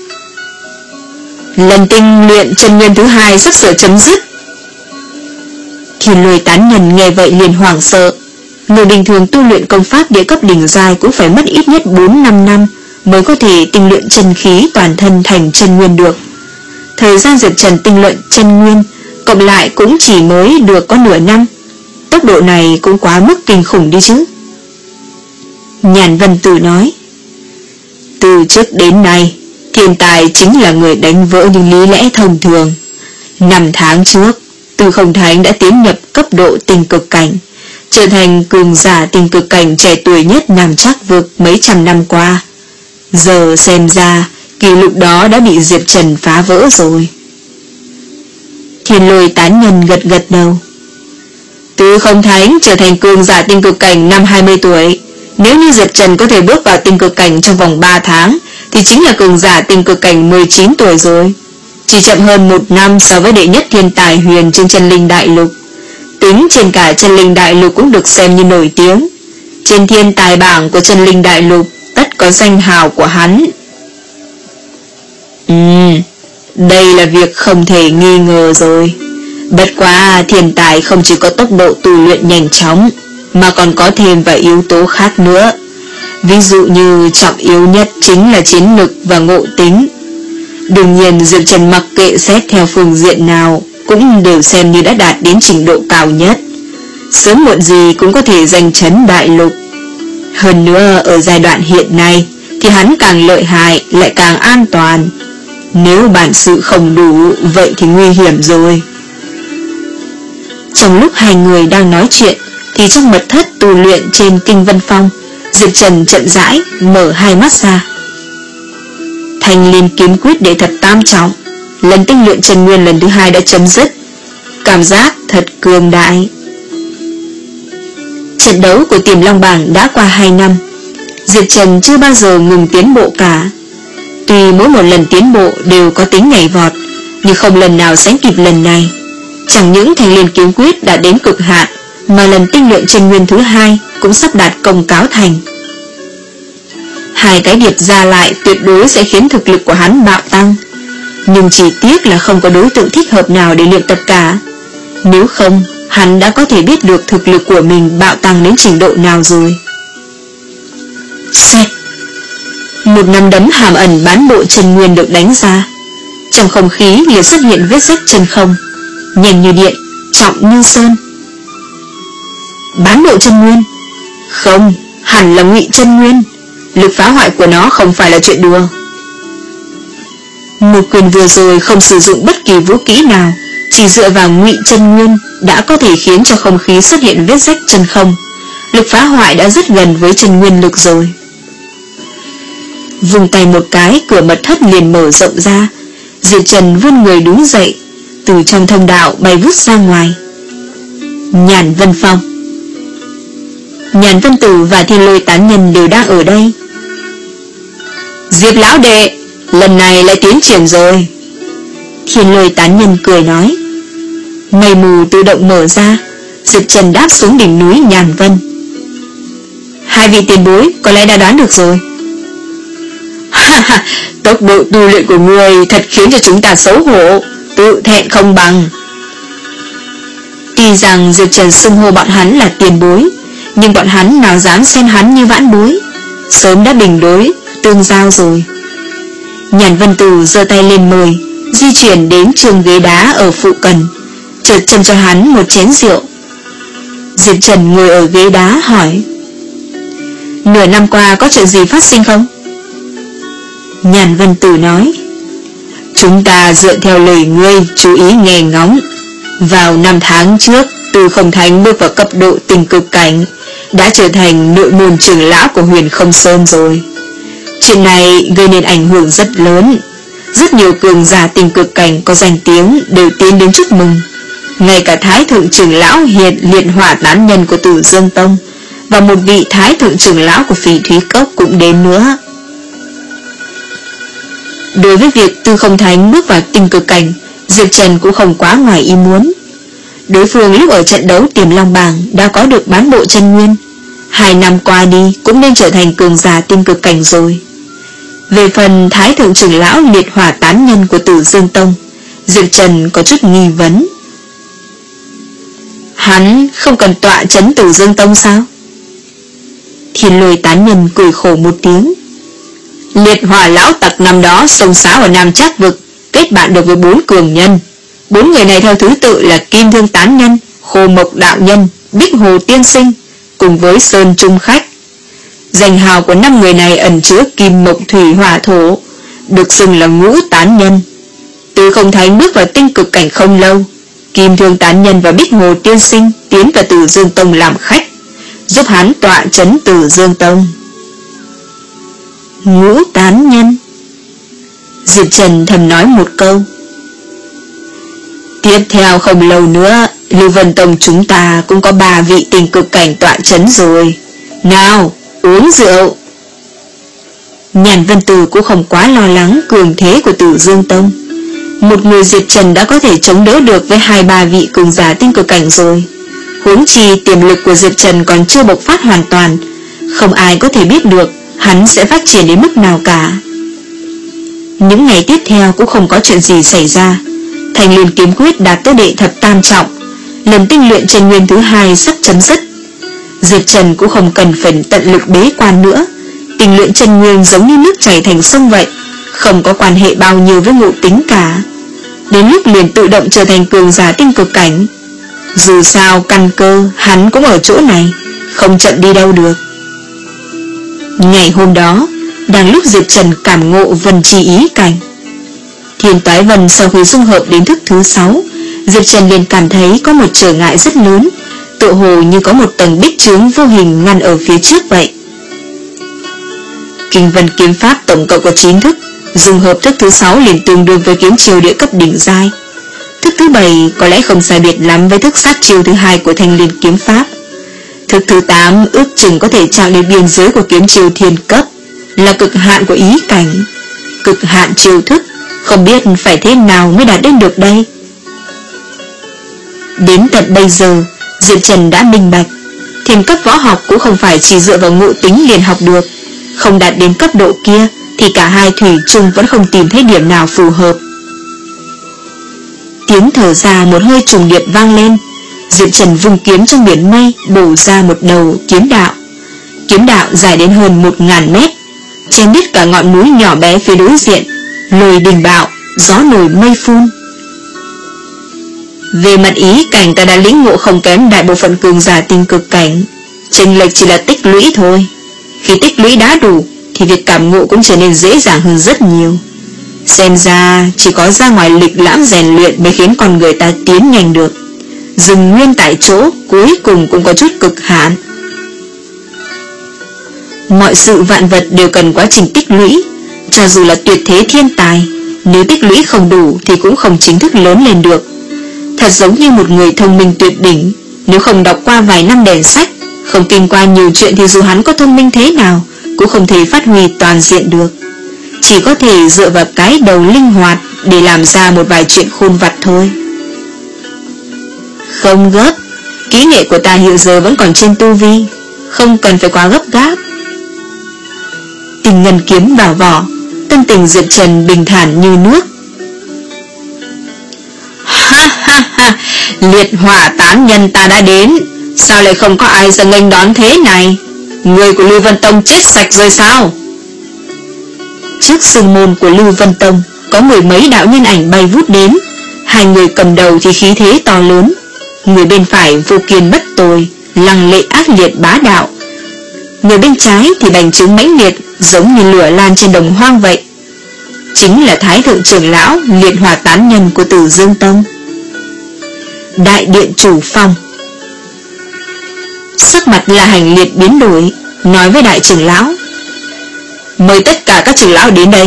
Lần tinh luyện chân nguyên thứ hai sắp sửa chấm dứt. Thiên Lôi Tán Nhân nghe vậy liền hoảng sợ. Người bình thường tu luyện công pháp địa cấp đỉnh giai cũng phải mất ít nhất bốn năm năm mới có thể tinh luyện chân khí toàn thân thành chân nguyên được. Thời gian Diệp Trần tinh luyện chân nguyên cộng lại cũng chỉ mới được có nửa năm. Tốc độ này cũng quá mức kinh khủng đi chứ. Nhàn Vân Tử nói, từ trước đến nay thiên tài chính là người đánh vỡ những lý lẽ thông thường. Năm tháng trước, Tư Không Thánh đã tiến nhập cấp độ tinh cực cảnh, trở thành cường giả tinh cực cảnh trẻ tuổi nhất Nam Trác Vực mấy trăm năm qua. Giờ xem ra kỷ lục đó đã bị Diệp Trần phá vỡ rồi. Thiên Lôi Tán Nhân gật gật đầu. Tư Không Thánh trở thành cường giả tinh cực cảnh năm hai mươi tuổi. Nếu như Diệp Trần có thể bước vào tinh cực cảnh trong vòng ba tháng thì chính là cường giả tinh cực cảnh mười chín tuổi rồi. Chỉ chậm hơn một năm so với đệ nhất thiên tài huyền trên chân linh đại lục. Tính trên cả chân linh đại lục cũng được xem như nổi tiếng. Trên thiên tài bảng của chân linh đại lục tất có danh hào của hắn. Ừm, đây là việc không thể nghi ngờ rồi. Bất quá thiên tài không chỉ có tốc độ tu luyện nhanh chóng, mà còn có thêm vài yếu tố khác nữa. Ví dụ như trọng yếu nhất chính là chiến lực và ngộ tính. Đương nhiên Diệp Trần mặc kệ xét theo phương diện nào cũng đều xem như đã đạt đến trình độ cao nhất, sớm muộn gì cũng có thể giành chấn đại lục. Hơn nữa ở giai đoạn hiện nay thì hắn càng lợi hại lại càng an toàn. Nếu bản sự không đủ vậy thì nguy hiểm rồi. Trong lúc hai người đang nói chuyện thì trong mật thất tu luyện trên Kinh Vân Phong, Diệp Trần chậm rãi mở hai mắt ra. Thanh Liên kiếm quyết đệ thập tam trọng, lần tinh luyện chân nguyên lần thứ hai đã chấm dứt. Cảm giác thật cường đại. Trận đấu của Tiềm Long Bảng đã qua hai năm, Diệp Trần chưa bao giờ ngừng tiến bộ cả. Tuy mỗi một lần tiến bộ đều có tính nhảy vọt, nhưng không lần nào sánh kịp lần này. Chẳng những Thanh Liên kiếm quyết đã đến cực hạn, mà lần tinh luyện chân nguyên thứ hai cũng sắp đạt công cáo thành. Hai cái điệp ra lại tuyệt đối sẽ khiến thực lực của hắn bạo tăng, nhưng chỉ tiếc là không có đối tượng thích hợp nào để luyện tập cả. Nếu không, hắn đã có thể biết được thực lực của mình bạo tăng đến trình độ nào rồi. Xẹt! Một nắm đấm hàm ẩn bán bộ chân nguyên được đánh ra. Trong không khí liền xuất hiện vết rách chân không, nhanh như điện, trọng như sơn. Bán bộ chân nguyên? Không, hẳn là ngụy chân nguyên. Lực phá hoại của nó không phải là chuyện đùa. Một quyền vừa rồi không sử dụng bất kỳ vũ kỹ nào, chỉ dựa vào ngụy chân nguyên đã có thể khiến cho không khí xuất hiện vết rách chân không, lực phá hoại đã rất gần với chân nguyên lực rồi. Vùng tay một cái, cửa mật thất liền mở rộng ra. Diệp Trần vươn người đứng dậy, từ trong thông đạo bay vút ra ngoài. Nhàn Vân Phong, Nhàn Vân Tử và Thiên Lôi Tán Nhân đều đang ở đây. Diệp lão đệ, lần này lại tiến triển rồi. Thiên Lôi Tán Nhân cười nói. Mây mù tự động mở ra, Diệp Trần đáp xuống đỉnh núi Nhàn Vân. Hai vị tiền bối có lẽ đã đoán được rồi. Ha ha, tốc độ tu luyện của người thật khiến cho chúng ta xấu hổ, tự thẹn không bằng. Tuy rằng Diệp Trần xưng hô bọn hắn là tiền bối, nhưng bọn hắn nào dám xem hắn như vãn bối, sớm đã bình đối, tương giao rồi. Nhàn Vân Tử giơ tay lên mời, di chuyển đến trường ghế đá ở phụ cận, chợt châm cho hắn một chén rượu. Diệp Trần ngồi ở ghế đá hỏi: Nửa năm qua có chuyện gì phát sinh không? Nhàn Vân Tử nói: Chúng ta dựa theo lời ngươi chú ý nghe ngóng. Vào năm tháng trước, Từ Không Thánh bước vào cấp độ tình cực cảnh, đã trở thành nội môn trưởng lão của Huyền Không Sơn rồi. Chuyện này gây nên ảnh hưởng rất lớn. Rất nhiều cường giả tình cực cảnh có danh tiếng đều tiến đến chúc mừng. Ngay cả Thái Thượng trưởng lão hiện liệt hỏa tán nhân của Tử Dương Tông và một vị Thái Thượng trưởng lão của Phỉ Thúy Cốc cũng đến nữa. Đối với việc Tư Không Thánh bước vào tình cực cảnh, Diệp Trần cũng không quá ngoài ý muốn. Đối phương lúc ở trận đấu Tiềm Long Bảng đã có được bán bộ chân nguyên, hai năm qua đi cũng nên trở thành cường giả tinh cực cảnh rồi. Về phần Thái Thượng trưởng lão liệt hỏa tán nhân của Tử Dương Tông, Diệp Trần có chút nghi vấn. Hắn không cần tọa trấn Tử Dương Tông sao? Thiên Lôi Tán Nhân cười khổ một tiếng. Liệt hỏa lão tặc năm đó sông sáo ở Nam Trác Vực, kết bạn được với bốn cường nhân. Bốn người này theo thứ tự là Kim Thương Tán Nhân, Khô Mộc Đạo Nhân, Bích Hồ Tiên Sinh, cùng với Sơn Trung Khách. Danh hào của năm người này ẩn chứa kim mộc thủy hỏa thổ, được xưng là Ngũ Tán Nhân. Từ Không Thánh bước vào tinh cực cảnh không lâu, Kim Thương Tán Nhân và Bích Hồ Tiên Sinh tiến vào Tử Dương Tông làm khách, giúp hắn tọa trấn Tử Dương Tông. Ngũ Tán Nhân. Diệp Trần thầm nói một câu. Tiếp theo không lâu nữa, Lưu Vân Tông chúng ta cũng có ba vị tình cực cảnh tọa trấn rồi. Nào, uống rượu. Nhàn Vân Tử cũng không quá lo lắng cường thế của Tử Dương Tông. Một người Diệp Trần đã có thể chống đỡ được với hai ba vị cường giả tinh cực cảnh rồi. Huống chi tiềm lực của Diệp Trần còn chưa bộc phát hoàn toàn, không ai có thể biết được hắn sẽ phát triển đến mức nào cả. Những ngày tiếp theo cũng không có chuyện gì xảy ra. Thành Liên Kiếm Quyết đạt tới đệ thập tam trọng, lần tinh luyện chân nguyên thứ hai sắp chấm dứt. Diệp Trần cũng không cần phải tận lực bế quan nữa. Tinh luyện chân nguyên giống như nước chảy thành sông vậy, không có quan hệ bao nhiêu với ngộ tính cả. Đến lúc liền tự động trở thành cường giả tinh cực cảnh. Dù sao căn cơ hắn cũng ở chỗ này, không chậm đi đâu được. Ngày hôm đó, đang lúc Diệp Trần cảm ngộ vân chi ý cảnh, Thiên Toái Vân sau khi dung hợp đến thức thứ sáu, Diệp Trần liền cảm thấy có một trở ngại rất lớn, tựa hồ như có một tầng bích chướng vô hình ngăn ở phía trước vậy. Kinh Vân kiếm pháp tổng cộng có chín thức, dung hợp thức thứ sáu liền tương đương với kiếm chiêu địa cấp đỉnh giai. Thức thứ bảy có lẽ không sai biệt lắm với thức sát chiêu thứ hai của Thanh Liên kiếm pháp. Thức thứ tám ước chừng có thể chạm đến biên giới của kiếm chiêu thiên cấp, là cực hạn của ý cảnh. Cực hạn chiêu thức, không biết phải thế nào mới đạt đến được đây. Đến tận bây giờ, Diệp Trần đã minh bạch, thiền cấp võ học cũng không phải chỉ dựa vào ngộ tính liền học được. Không đạt đến cấp độ kia thì cả hai thủy chung vẫn không tìm thấy điểm nào phù hợp. Tiếng thở ra một hơi trùng điệp vang lên. Diệp Trần vung kiếm trong biển mây, bổ ra một đầu kiếm đạo. Kiếm đạo dài đến hơn một ngàn mét, chém đứt cả ngọn núi nhỏ bé phía đối diện. Lôi đình bạo, gió nổi mây phun. Về mặt ý cảnh, ta đã lĩnh ngộ không kém đại bộ phận cường giả tinh cực cảnh, chênh lệch chỉ là tích lũy thôi. Khi tích lũy đã đủ thì việc cảm ngộ cũng trở nên dễ dàng hơn rất nhiều. Xem ra chỉ có ra ngoài lịch lãm rèn luyện mới khiến con người ta tiến nhanh được. Dừng nguyên tại chỗ cuối cùng cũng có chút cực hạn. Mọi sự vạn vật đều cần quá trình tích lũy. Cho dù là tuyệt thế thiên tài, nếu tích lũy không đủ thì cũng không chính thức lớn lên được. Thật giống như một người thông minh tuyệt đỉnh, nếu không đọc qua vài năm đèn sách, không kinh qua nhiều chuyện, thì dù hắn có thông minh thế nào cũng không thể phát huy toàn diện được. Chỉ có thể dựa vào cái đầu linh hoạt để làm ra một vài chuyện khôn vặt thôi. Không gấp, kỹ nghệ của ta hiện giờ vẫn còn trên tu vi, không cần phải quá gấp gáp. Tình ngân kiếm vào vỏ, tâm tình Diệp Trần bình thản như nước. Ha ha ha, liệt hỏa tán nhân ta đã đến, sao lại không có ai ra nghênh đón thế này? Người của Lưu Vân Tông chết sạch rồi sao? Trước sương môn của Lưu Vân Tông có mười mấy đạo nhân ảnh bay vút đến. Hai người cầm đầu thì khí thế to lớn, người bên phải vô kiên bất tồi, lăng lệ ác liệt bá đạo. Người bên trái thì bành trướng mãnh liệt, giống như lửa lan trên đồng hoang vậy. Chính là Thái thượng trưởng lão liệt hỏa tán nhân của Tử Dương Tông. Đại điện chủ phong. Sắc mặt La Hành Liệt biến đổi, nói với đại trưởng lão: mời tất cả các trưởng lão đến đây.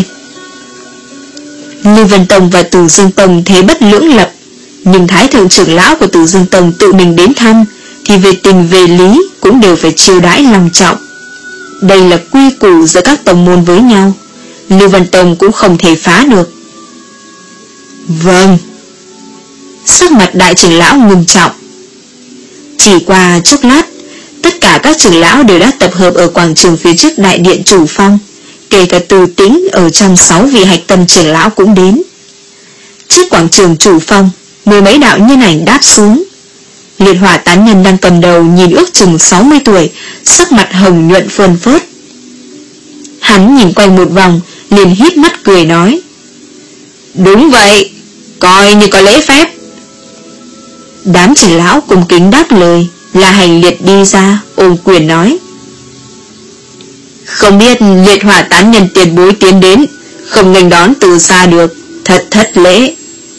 Lưu Vân Tông và Tử Dương Tông thế bất lưỡng lập, nhưng Thái thượng trưởng lão của Tử Dương Tông tự mình đến thăm thì về tình về lý cũng đều phải chiêu đãi long trọng. Đây là quy củ giữa các tông môn với nhau, Lưu Vân Tông cũng không thể phá được. Vâng. Sắc mặt đại trưởng lão ngưng trọng. Chỉ qua chốc lát, tất cả các trưởng lão đều đã tập hợp ở quảng trường phía trước đại điện chủ phong, kể cả Từ Tĩnh ở trong sáu vị hạch tâm trưởng lão cũng đến. Trước quảng trường chủ phong, mười mấy đạo nhân ảnh đáp xuống. Liệt hỏa tán nhân đang cầm đầu nhìn ước chừng sáu mươi tuổi, sắc mặt hồng nhuận phơn phớt. Hắn nhìn quanh một vòng, liền híp mắt cười nói: đúng vậy, coi như có lễ phép. Đám trưởng lão cung kính đáp lời. La Hành Liệt đi ra ôm quyền nói: không biết liệt hỏa tán nhân tiền bối tiến đến, không nghênh đón từ xa được, thật thất lễ.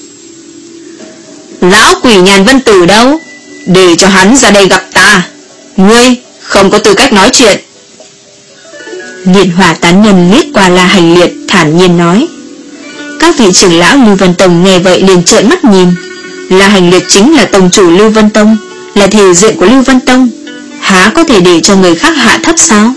Lão quỷ Nhàn Vân Tử đâu? Để cho hắn ra đây gặp ta. Ngươi không có tư cách nói chuyện. Liệt hỏa tán nhân liếc qua La Hành Liệt, thản nhiên nói. Các vị trưởng lão Lưu Vân Tông nghe vậy liền trợn mắt nhìn. La Hành Liệt chính là tông chủ Lưu Vân Tông, là thể diện của Lưu Vân Tông, há có thể để cho người khác hạ thấp sao?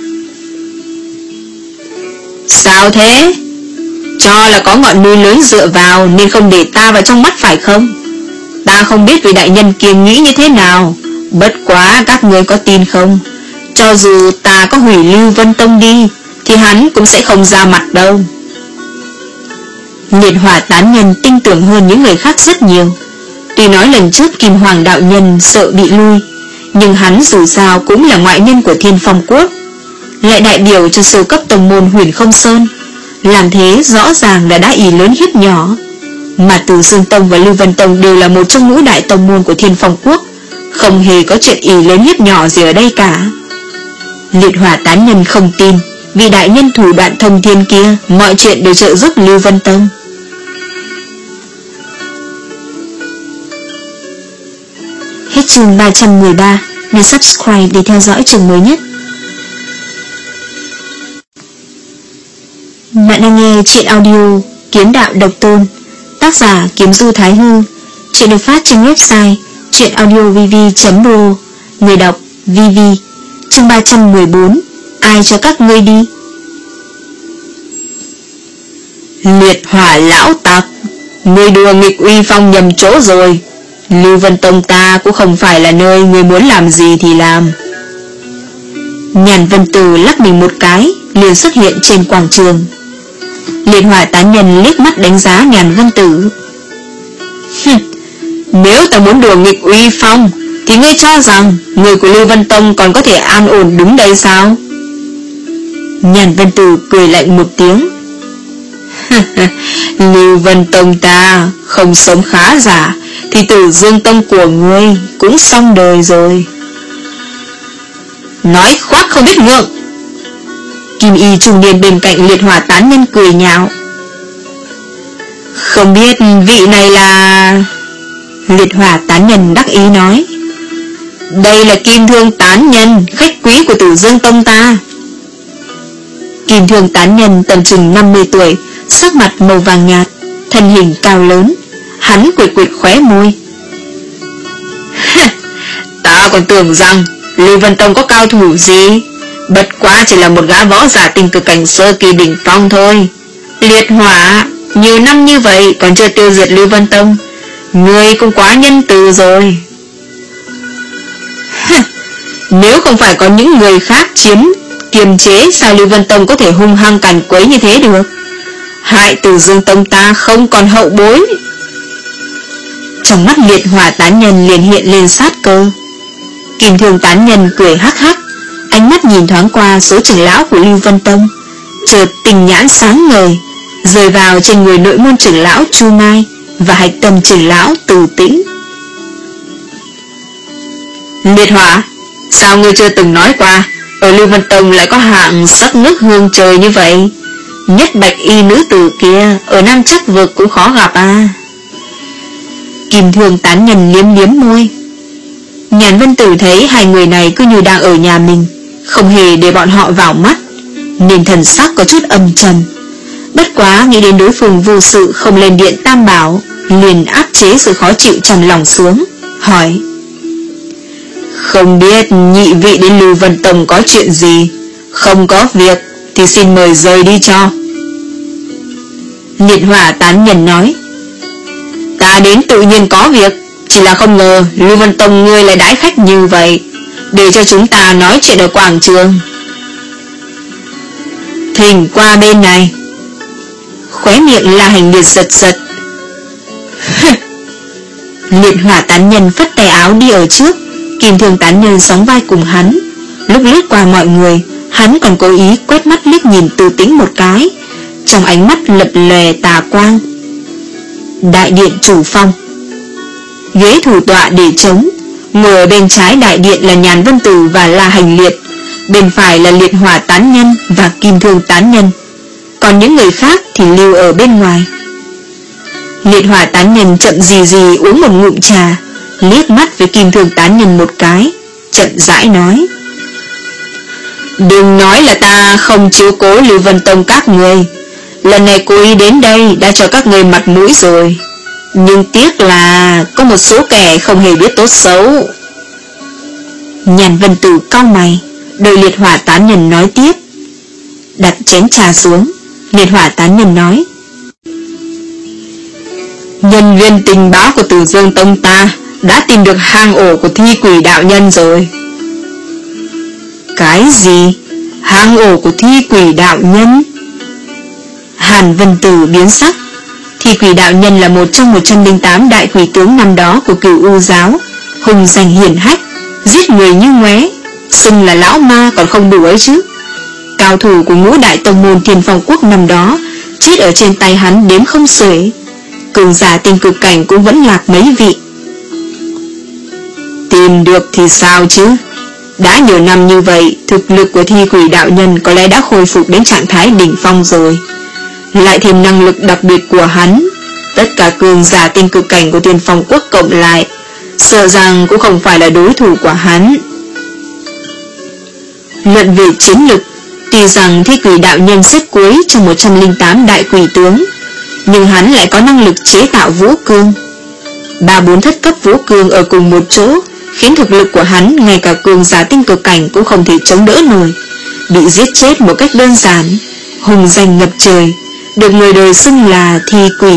Sao thế? Cho là có ngọn núi lớn dựa vào nên không để ta vào trong mắt phải không? Ta không biết vị đại nhân kia nghĩ như thế nào, bất quá các ngươi có tin không? Cho dù ta có hủy Lưu Vân Tông đi thì hắn cũng sẽ không ra mặt đâu. Liệt hỏa tán nhân tin tưởng hơn những người khác rất nhiều. Tuy nói lần trước Kim Hoàng đạo nhân sợ bị lui, nhưng hắn dù sao cũng là ngoại nhân của Thiên Phong Quốc, lại đại biểu cho sơ cấp tông môn Huyền Không Sơn, làm thế rõ ràng là đã ỷ lớn hiếp nhỏ. Mà Tử Dương Tông và Lưu Vân Tông đều là một trong ngũ đại tông môn của Thiên Phong Quốc, không hề có chuyện ỷ lớn hiếp nhỏ gì ở đây cả. Liệt hỏa tán nhân không tin vì đại nhân thủ đoạn thông thiên kia mọi chuyện đều trợ giúp Lưu Vân Tông. Hết chương ba trăm mười ba, nhấn subscribe để theo dõi chương mới nhất. Bạn đang nghe chuyện audio Kiếm Đạo Độc Tôn, tác giả Kiếm Du Thái Hư. Chuyện được phát trên website chuyenaudiovv chấm pro, người đọc vê vê. Chương ba trăm mười bốn, ai cho các ngươi đi? Liệt hỏa lão tặc, ngươi đùa nghịch uy phong nhầm chỗ rồi. Lưu Vân Tông ta cũng không phải là nơi ngươi muốn làm gì thì làm. Nhàn Vân Tử lắc mình một cái, liền xuất hiện trên quảng trường. Liệt hỏa tán nhân liếc mắt đánh giá Nhàn Vân Tử. Nếu ta muốn đùa nghịch uy phong thì ngươi cho rằng người của Lưu Vân Tông còn có thể an ổn đứng đây sao? Nhàn Vân Tử cười lạnh một tiếng. Lưu Vân Tông ta không sống khá giả thì Tử Dương Tông của ngươi cũng xong đời rồi. Nói khoác không biết ngượng. Kim y trung niên bên cạnh liệt hỏa tán nhân cười nhạo. Không biết vị này là... Liệt hỏa tán nhân đắc ý nói. Đây là Kim Thương tán nhân, khách quý của Tử Dương Tông ta. Kim thương tán nhân tầm chừng năm mươi tuổi, sắc mặt màu vàng nhạt, thân hình cao lớn. Hắn quệt quệt khóe môi. Ta còn tưởng rằng Lưu Vân Tông có cao thủ gì, bất quá chỉ là một gã võ giả tinh cực cảnh sơ kỳ đỉnh phong thôi. Liệt Hỏa nhiều năm như vậy còn chưa tiêu diệt Lưu Vân Tông, ngươi cũng quá nhân từ rồi. Nếu không phải có những người khác chiếm kiềm chế, sao Lưu Vân Tông có thể hung hăng càn quấy như thế được? Hại Từ Dương Tông ta không còn hậu bối. Trong mắt Liệt Hỏa tán nhân liền hiện lên sát cơ. Kim thương tán nhân cười hắc hắc, ánh mắt nhìn thoáng qua số trưởng lão của Lưu Vân Tông, chợt tình nhãn sáng ngời rơi vào trên người nội môn trưởng lão Chu Mai và hạch tâm trưởng lão Từ Tĩnh. Liệt Hỏa, sao ngươi chưa từng nói qua ở Lưu Vân Tông lại có hạng sắc nước hương trời như vậy? Nhất bạch y nữ tử kia ở Nam Chắc Vực cũng khó gặp à? Kim thương tán nhân liếm liếm môi. Nhàn Vân Tử thấy hai người này cứ như đang ở nhà mình, không hề để bọn họ vào mắt, nên thần sắc có chút âm trầm. Bất quá nghĩ đến đối phương vô sự không lên điện Tam Bảo, liền áp chế sự khó chịu trong lòng xuống, hỏi: Không biết nhị vị đến Lưu Vân Tông có chuyện gì? Không có việc thì xin mời rời đi cho. Liệt Hỏa tán nhân nói: Ta đến tự nhiên có việc, chỉ là không ngờ Lưu Vân Tông ngươi lại đãi khách như vậy, để cho chúng ta nói chuyện ở quảng trường. Thỉnh qua bên này. Khóe miệng La Hành Liệt giật giật. Liệt Hỏa tán nhân phất tay áo đi ở trước, Kim thương tán nhân sóng vai cùng hắn. Lúc lướt qua mọi người, hắn còn cố ý quét mắt liếc nhìn Từ Tĩnh một cái, trong ánh mắt lập lòe tà quang. Đại điện chủ phong. Ghế thủ tọa để trống, ngồi ở bên trái đại điện là Nhàn Vân Tử và La Hành Liệt, bên phải là Liệt Hỏa tán nhân và Kim thương tán nhân, còn những người khác thì lưu ở bên ngoài. Liệt Hỏa tán nhân chậm gì gì uống một ngụm trà, liếc mắt với Kim thương tán nhân một cái, chậm rãi nói: Đừng nói là ta không chiếu cố Lưu Vân Tông các người, lần này cô ý đến đây đã cho các người mặt mũi rồi, nhưng tiếc là có một số kẻ không hề biết tốt xấu. Nhàn Vân Tử cau mày, đợi Liệt Hỏa tán nhân nói tiếp. Đặt chén trà xuống, Liệt Hỏa tán nhân nói: Nhân viên tình báo của Từ Dương Tông ta đã tìm được hang ổ của Thi Quỷ đạo nhân rồi. Cái gì? Hang ổ của Thi Quỷ đạo nhân? Hàn Vân Tử biến sắc. Thi Quỷ đạo nhân là một trong một trăm lẻ tám đại quỷ tướng năm đó của Cửu U giáo, hùng danh hiển hách, giết người như ngoé, xưng là lão ma còn không đủ ấy chứ. Cao thủ của ngũ đại tông môn Thiên Phong Quốc năm đó chết ở trên tay hắn đếm không xuể, cường giả tinh cực cảnh cũng vẫn lạc mấy vị. Tìm được thì sao chứ? Đã nhiều năm như vậy, thực lực của Thi Quỷ đạo nhân có lẽ đã khôi phục đến trạng thái đỉnh phong rồi. Lại thêm năng lực đặc biệt của hắn, tất cả cường giả tinh cực cảnh của Thiên Phong Quốc cộng lại, sợ rằng cũng không phải là đối thủ của hắn. Luận về chiến lực, tuy rằng Thi Quỷ đạo nhân xếp cuối trong một trăm lẻ tám đại quỷ tướng, nhưng hắn lại có năng lực chế tạo vũ cương. Ba bốn thất cấp vũ cương ở cùng một chỗ, khiến thực lực của hắn ngay cả cường giả tinh cực cảnh cũng không thể chống đỡ nổi, bị giết chết một cách đơn giản, hùng danh ngập trời, được người đời xưng là Thi Quỷ.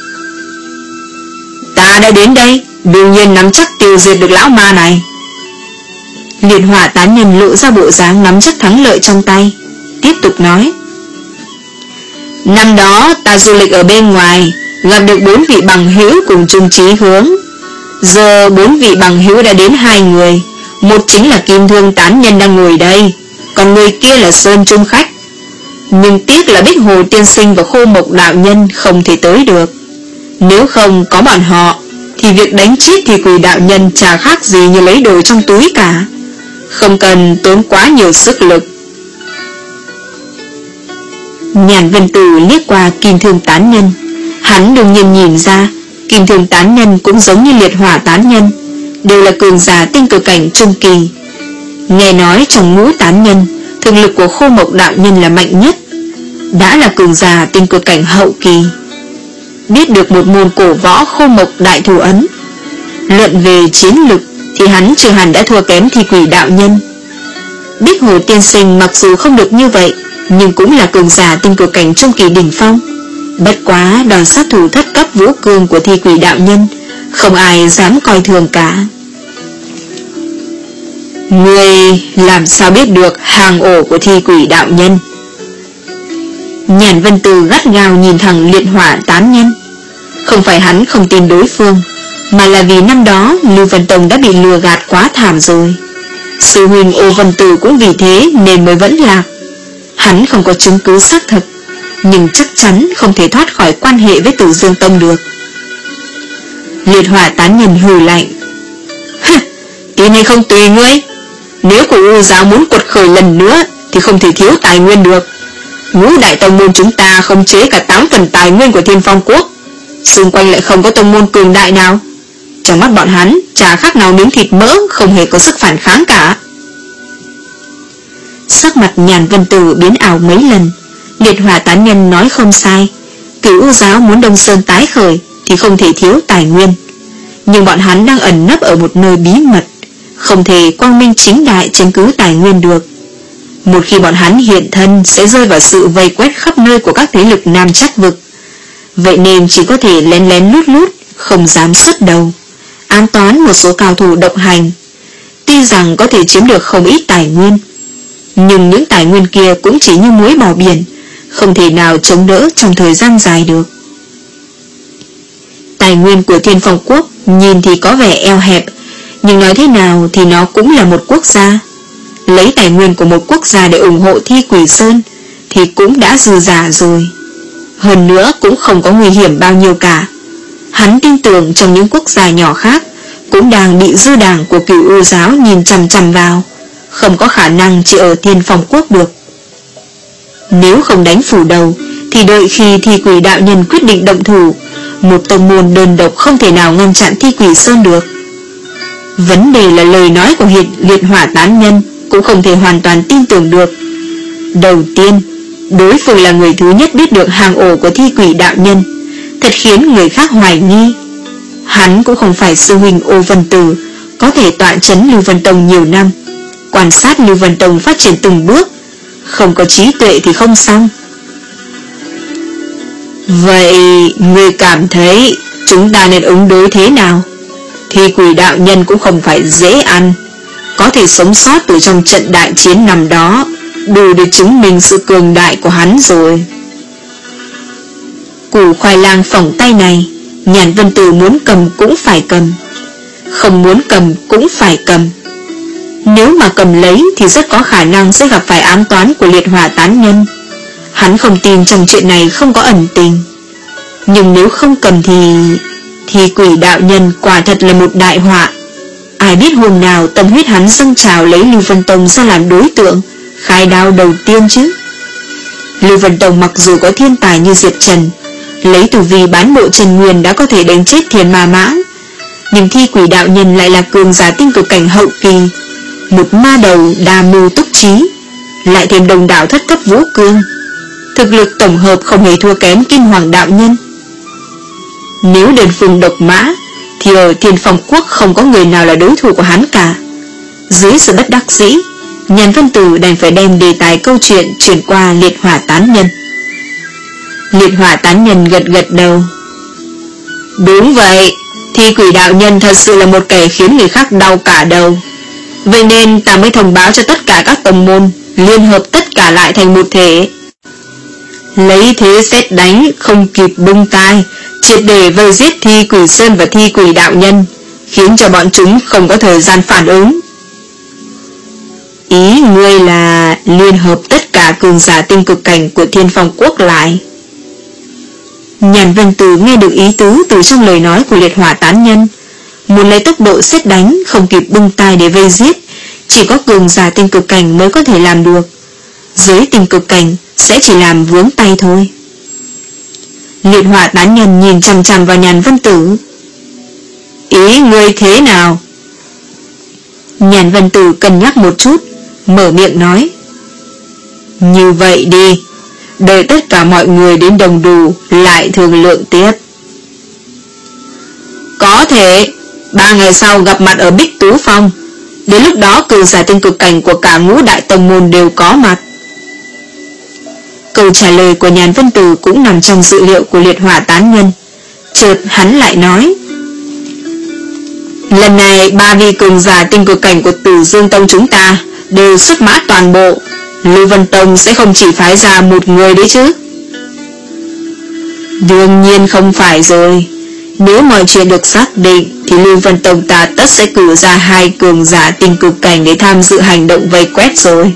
Ta đã đến đây, đương nhiên nắm chắc tiêu diệt được lão ma này. Liệt Hỏa tán nhân lộ ra bộ dáng nắm chắc thắng lợi trong tay, tiếp tục nói: Năm đó ta du lịch ở bên ngoài, gặp được bốn vị bằng hữu cùng chung chí hướng. Giờ bốn vị bằng hữu đã đến hai người, một chính là Kim thương tán nhân đang ngồi đây, còn người kia là Sơn Trung khách. Nhưng tiếc là Bích Hồ tiên sinh và Khô Mộc đạo nhân không thể tới được. Nếu không có bọn họ thì việc đánh chết Thi Quỷ đạo nhân chả khác gì như lấy đồ trong túi cả, không cần tốn quá nhiều sức lực. Nhàn Vân Tử liếc qua Kim thương tán nhân, hắn đương nhiên nhìn ra Kim thương tán nhân cũng giống như Liệt Hỏa tán nhân, đều là cường giả tinh cực cảnh trung kỳ. Nghe nói trong ngũ tán nhân, thực thực lực của Khô Mộc đạo nhân là mạnh nhất, đã là cường giả tinh cực cảnh hậu kỳ. Biết được một môn cổ võ Khô Mộc đại thủ ấn, luận về chiến lực thì hắn chưa hẳn đã thua kém Thi Quỷ đạo nhân. Bích Hồ tiên sinh mặc dù không được như vậy, nhưng cũng là cường giả tinh cực cảnh trung kỳ đỉnh phong. Bất quá đòn sát thủ thất cấp vũ cương của Thi Quỷ đạo nhân không ai dám coi thường cả. Ngươi làm sao biết được hang ổ của Thi Quỷ đạo nhân? Nhàn Vân Từ gắt gao nhìn thẳng liệt hỏa tán nhân. Không phải hắn không tin đối phương, mà là vì năm đó Lưu Vân Tông đã bị lừa gạt quá thảm rồi. Sư huynh Ô Vân Tử cũng vì thế nên mới vẫn lạc. Hắn không có chứng cứ xác thực, nhưng chắc chắn không thể thoát khỏi quan hệ với Tử Dương Tông được. Liệt hỏa tán nhân hừ lạnh. Tin hay không tùy ngươi. Nếu của U giáo muốn quật khởi lần nữa thì không thể thiếu tài nguyên được. Ngũ đại tông môn chúng ta không chế cả tám phần tài nguyên của Thiên Phong Quốc, xung quanh lại không có tông môn cường đại nào. Trong mắt bọn hắn chả khác nào miếng thịt mỡ, không hề có sức phản kháng cả. Sắc mặt Nhàn Vân Tử biến ảo mấy lần. Liệt hỏa tán nhân nói không sai, Cửu U giáo muốn Đông Sơn tái khởi thì không thể thiếu tài nguyên. Nhưng bọn hắn đang ẩn nấp ở một nơi bí mật, không thể quang minh chính đại tranh cứ tài nguyên được. Một khi bọn hắn hiện thân sẽ rơi vào sự vây quét khắp nơi của các thế lực Nam Trắc vực. Vậy nên chỉ có thể lén lén lút lút, không dám xuất đầu, an toán một số cao thủ độc hành. Tuy rằng có thể chiếm được không ít tài nguyên, nhưng những tài nguyên kia cũng chỉ như muối bỏ biển, không thể nào chống đỡ trong thời gian dài được. Tài nguyên của Thiên Phong Quốc nhìn thì có vẻ eo hẹp, nhưng nói thế nào thì nó cũng là một quốc gia. Lấy tài nguyên của một quốc gia để ủng hộ Thi Quỷ Sơn thì cũng đã dư dả rồi. Hơn nữa cũng không có nguy hiểm bao nhiêu cả. Hắn tin tưởng trong những quốc gia nhỏ khác cũng đang bị dư đảng của Cửu U giáo nhìn chằm chằm vào, không có khả năng chỉ ở Thiên Phong Quốc được. Nếu không đánh phủ đầu thì đợi khi Thi Quỷ đạo nhân quyết định động thủ, một tông môn đơn độc không thể nào ngăn chặn Thi Quỷ Sơn được. Vấn đề là lời nói của hiện liệt hỏa tán nhân cũng không thể hoàn toàn tin tưởng được. Đầu tiên, đối phương là người thứ nhất biết được hang ổ của Thi Quỷ đạo nhân, thật khiến người khác hoài nghi. Hắn cũng không phải sư huynh Ô Vân Tử, có thể tọa chấn Lưu Vân Tông nhiều năm, quan sát Lưu Vân Tông phát triển từng bước, không có trí tuệ thì không xong. Vậy người cảm thấy chúng ta nên ứng đối thế nào? Thi Quỷ đạo nhân cũng không phải dễ ăn, có thể sống sót từ trong trận đại chiến năm đó đủ để chứng minh sự cường đại của hắn rồi. Củ khoai lang phỏng tay này, Nhàn Vân Tử muốn cầm cũng phải cầm, không muốn cầm cũng phải cầm. Nếu mà cầm lấy thì rất có khả năng sẽ gặp phải ám toán của liệt hỏa tán nhân. Hắn không tin trong chuyện này không có ẩn tình. Nhưng nếu không cầm thì Thì Quỷ đạo nhân quả thật là một đại họa. Ai biết hôm nào tâm huyết hắn dâng trào lấy Lưu Vân Tông ra làm đối tượng khai đao đầu tiên chứ. Lưu Vân Tông mặc dù có thiên tài như Diệp Trần, lấy tu vi bán bộ Trần Nguyên đã có thể đánh chết Thiên Ma Mãng, nhưng Thi Quỷ đạo nhân lại là cường giả tinh cực cảnh hậu kỳ, một ma đầu đa mưu túc trí, lại thêm đồng đạo thất cấp vũ cương, thực lực tổng hợp không hề thua kém Kim Hoàng đạo nhân. Nếu đơn phương độc mã thì ở Thiên Phong Quốc không có người nào là đối thủ của hắn cả. Dưới sự bất đắc dĩ, Nhàn Vân Tử đành phải đem đề tài câu chuyện chuyển qua liệt hỏa tán nhân. Liệt hỏa tán nhân gật gật đầu. Đúng vậy, Thi Quỷ đạo nhân thật sự là một kẻ khiến người khác đau cả đầu. Vậy nên ta mới thông báo cho tất cả các tông môn liên hợp tất cả lại thành một thể, lấy thế xét đánh không kịp bưng tai, triệt để vây giết Thi Quỷ Sơn và Thi Quỷ đạo nhân, khiến cho bọn chúng không có thời gian phản ứng. Ý ngươi là liên hợp tất cả cường giả tinh cực cảnh của Thiên Phong Quốc lại. Nhàn Vân Tử nghe được ý tứ từ trong lời nói của liệt hỏa tán nhân. Muốn lấy tốc độ xét đánh không kịp bưng tai để vây giết, chỉ có cường giả tinh cực cảnh mới có thể làm được. Dưới tinh cực cảnh sẽ chỉ làm vướng tay thôi. Liệt hỏa tán nhân nhìn chằm chằm vào Nhàn Vân Tử. Ý ngươi thế nào? Nhàn Vân Tử cân nhắc một chút, mở miệng nói. Như vậy đi, đợi tất cả mọi người đến đồng đủ lại thương lượng tiếp. Có thể ba ngày sau gặp mặt ở Bích Tú Phong. Đến lúc đó cường giả tinh cực cảnh của cả ngũ đại tông môn đều có mặt. Câu trả lời của Nhàn Vân Tử cũng nằm trong dự liệu của Liệt Hỏa Tán Nhân. Chợt hắn lại nói, lần này ba vị cường giả tinh cực cảnh của Tử Dương Tông chúng ta đều xuất mã toàn bộ. Lưu Vân Tông sẽ không chỉ phái ra một người đấy chứ? Đương nhiên không phải rồi. Nếu mọi chuyện được xác định thì Lưu Vân Tông ta tất sẽ cử ra hai cường giả tinh cực cảnh để tham dự hành động vây quét rồi.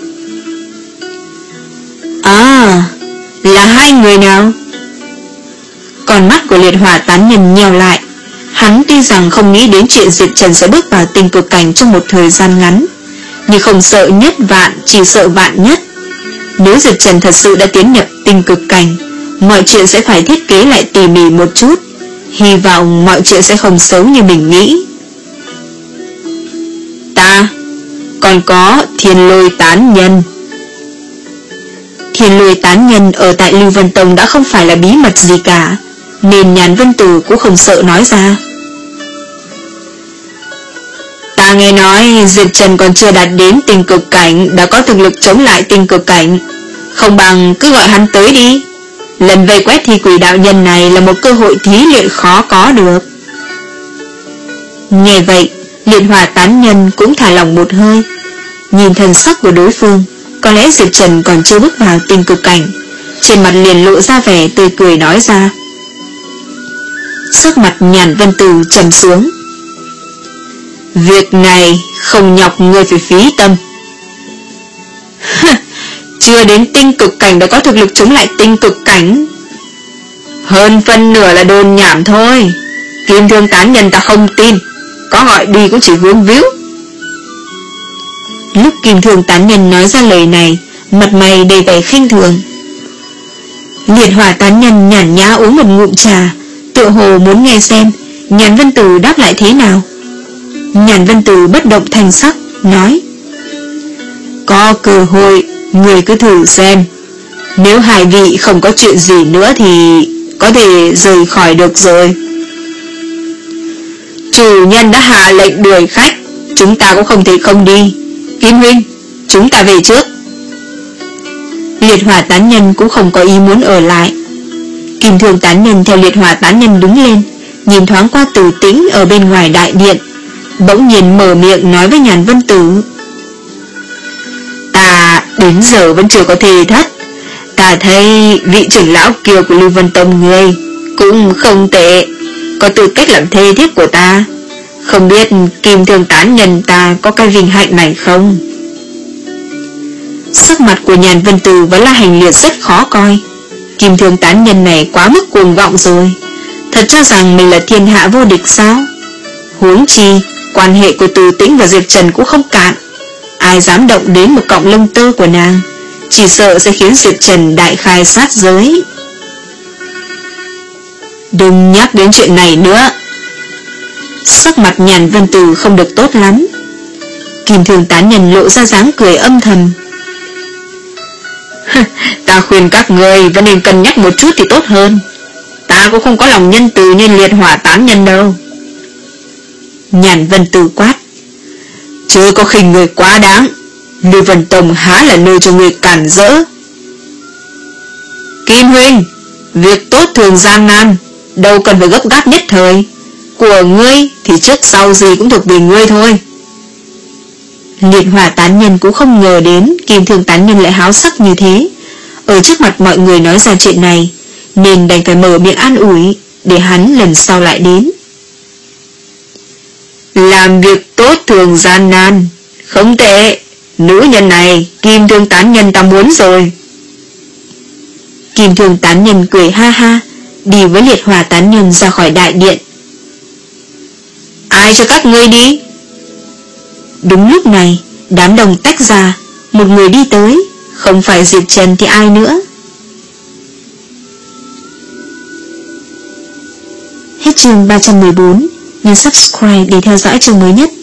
À, là hai người nào? Con mắt của Liệt Hỏa Tán Nhân nheo lại. Hắn tuy rằng không nghĩ đến chuyện Diệp Trần sẽ bước vào tinh cực cảnh trong một thời gian ngắn, nhưng không sợ nhất vạn, chỉ sợ vạn nhất. Nếu Diệp Trần thật sự đã tiến nhập tinh cực cảnh, mọi chuyện sẽ phải thiết kế lại tỉ mỉ một chút. Hy vọng mọi chuyện sẽ không xấu như mình nghĩ. Ta còn có Thiên Lôi Tán Nhân. Thiên Lôi Tán Nhân ở tại Lưu Vân Tông đã không phải là bí mật gì cả, nên Nhàn Vân Tử cũng không sợ nói ra. Ta nghe nói Diệp Trần còn chưa đạt đến tinh cực cảnh đã có thực lực chống lại tinh cực cảnh. Không bằng cứ gọi hắn tới đi. Lần vây quét thi quỷ đạo nhân này là một cơ hội thí luyện khó có được. Nghe vậy, Liệt Hỏa Tán Nhân cũng thả lỏng một hơi. Nhìn thần sắc của đối phương, có lẽ Diệp Trần còn chưa bước vào tinh cực cảnh. Trên mặt liền lộ ra vẻ tươi cười nói ra. Sắc mặt Nhàn Vân Tử trầm xuống. Việc này không nhọc ngươi phải phí tâm. Chưa đến tinh cực cảnh đã có thực lực chống lại tinh cực cảnh. Hơn phân nửa là đồn nhảm thôi. Kim Thương Tán Nhân ta không tin, có gọi đi cũng chỉ vướng víu. Lúc Kim Thương Tán Nhân nói ra lời này, mặt mày đầy vẻ khinh thường. Liệt Hỏa Tán Nhân nhàn nhã uống một ngụm trà, tựa hồ muốn nghe xem Nhàn Vân Tử đáp lại thế nào. Nhàn Vân Tử bất động thanh sắc, nói: có cơ hội, người cứ thử xem. Nếu hai vị không có chuyện gì nữa thì có thể rời khỏi được rồi. Chủ nhân đã hạ lệnh đuổi khách, chúng ta cũng không thể không đi. Kim huynh, chúng ta về trước. Liệt Hỏa Tán Nhân cũng không có ý muốn ở lại. Kim Thương Tán Nhân theo Liệt Hỏa Tán Nhân đứng lên, nhìn thoáng qua Tử Tĩnh ở bên ngoài đại điện, bỗng nhiên mở miệng nói với Nhàn Vân Tử: ta đến giờ vẫn chưa có thề thất. Ta thấy vị trưởng lão kia của Lưu Vân Tông người cũng không tệ, có tư cách làm thê thiếp của ta. Không biết Kim Thương Tán Nhân ta có cái vinh hạnh này không? Sắc mặt của Nhàn Vân Tử vẫn là hành liệt rất khó coi. Kim Thương Tán Nhân này quá mức cuồng vọng rồi, thật cho rằng mình là thiên hạ vô địch sao? Huống chi quan hệ của Từ Tĩnh và Diệp Trần cũng không cạn, ai dám động đến một cọng lông tơ của nàng, chỉ sợ sẽ khiến Diệp Trần đại khai sát giới. Đừng nhắc đến chuyện này nữa. Sắc mặt Nhàn Vân Tử không được tốt lắm. Kim Thương Tán Nhân lộ ra dáng cười âm thầm. Ta khuyên các người vẫn nên cân nhắc một chút thì tốt hơn. Ta cũng không có lòng nhân từ như Liệt Hỏa Tán Nhân đâu. Nhàn Vân Tử quát: chưa có khinh người quá đáng. Lưu Vân Tông há là nơi cho người cản rỡ. Kim huynh, việc tốt thường gian nan, đâu cần phải gấp gáp nhất thời. Của ngươi thì trước sau gì cũng thuộc về ngươi thôi. Liệt Hỏa Tán Nhân cũng không ngờ đến Kim Thương Tán Nhân lại háo sắc như thế, ở trước mặt mọi người nói ra chuyện này, nên đành phải mở miệng an ủi để hắn lần sau lại đến. Làm việc tốt thường gian nan, không tệ. Nữ nhân này Kim Thương Tán Nhân ta muốn rồi. Kim Thương Tán Nhân cười ha ha, đi với Liệt Hỏa Tán Nhân ra khỏi đại điện. Ai cho các ngươi đi? Đúng lúc này, đám đông tách ra, một người đi tới, không phải Diệp Trần thì ai nữa. Hết chương ba trăm mười bốn, nhấn subscribe để theo dõi chương mới nhất.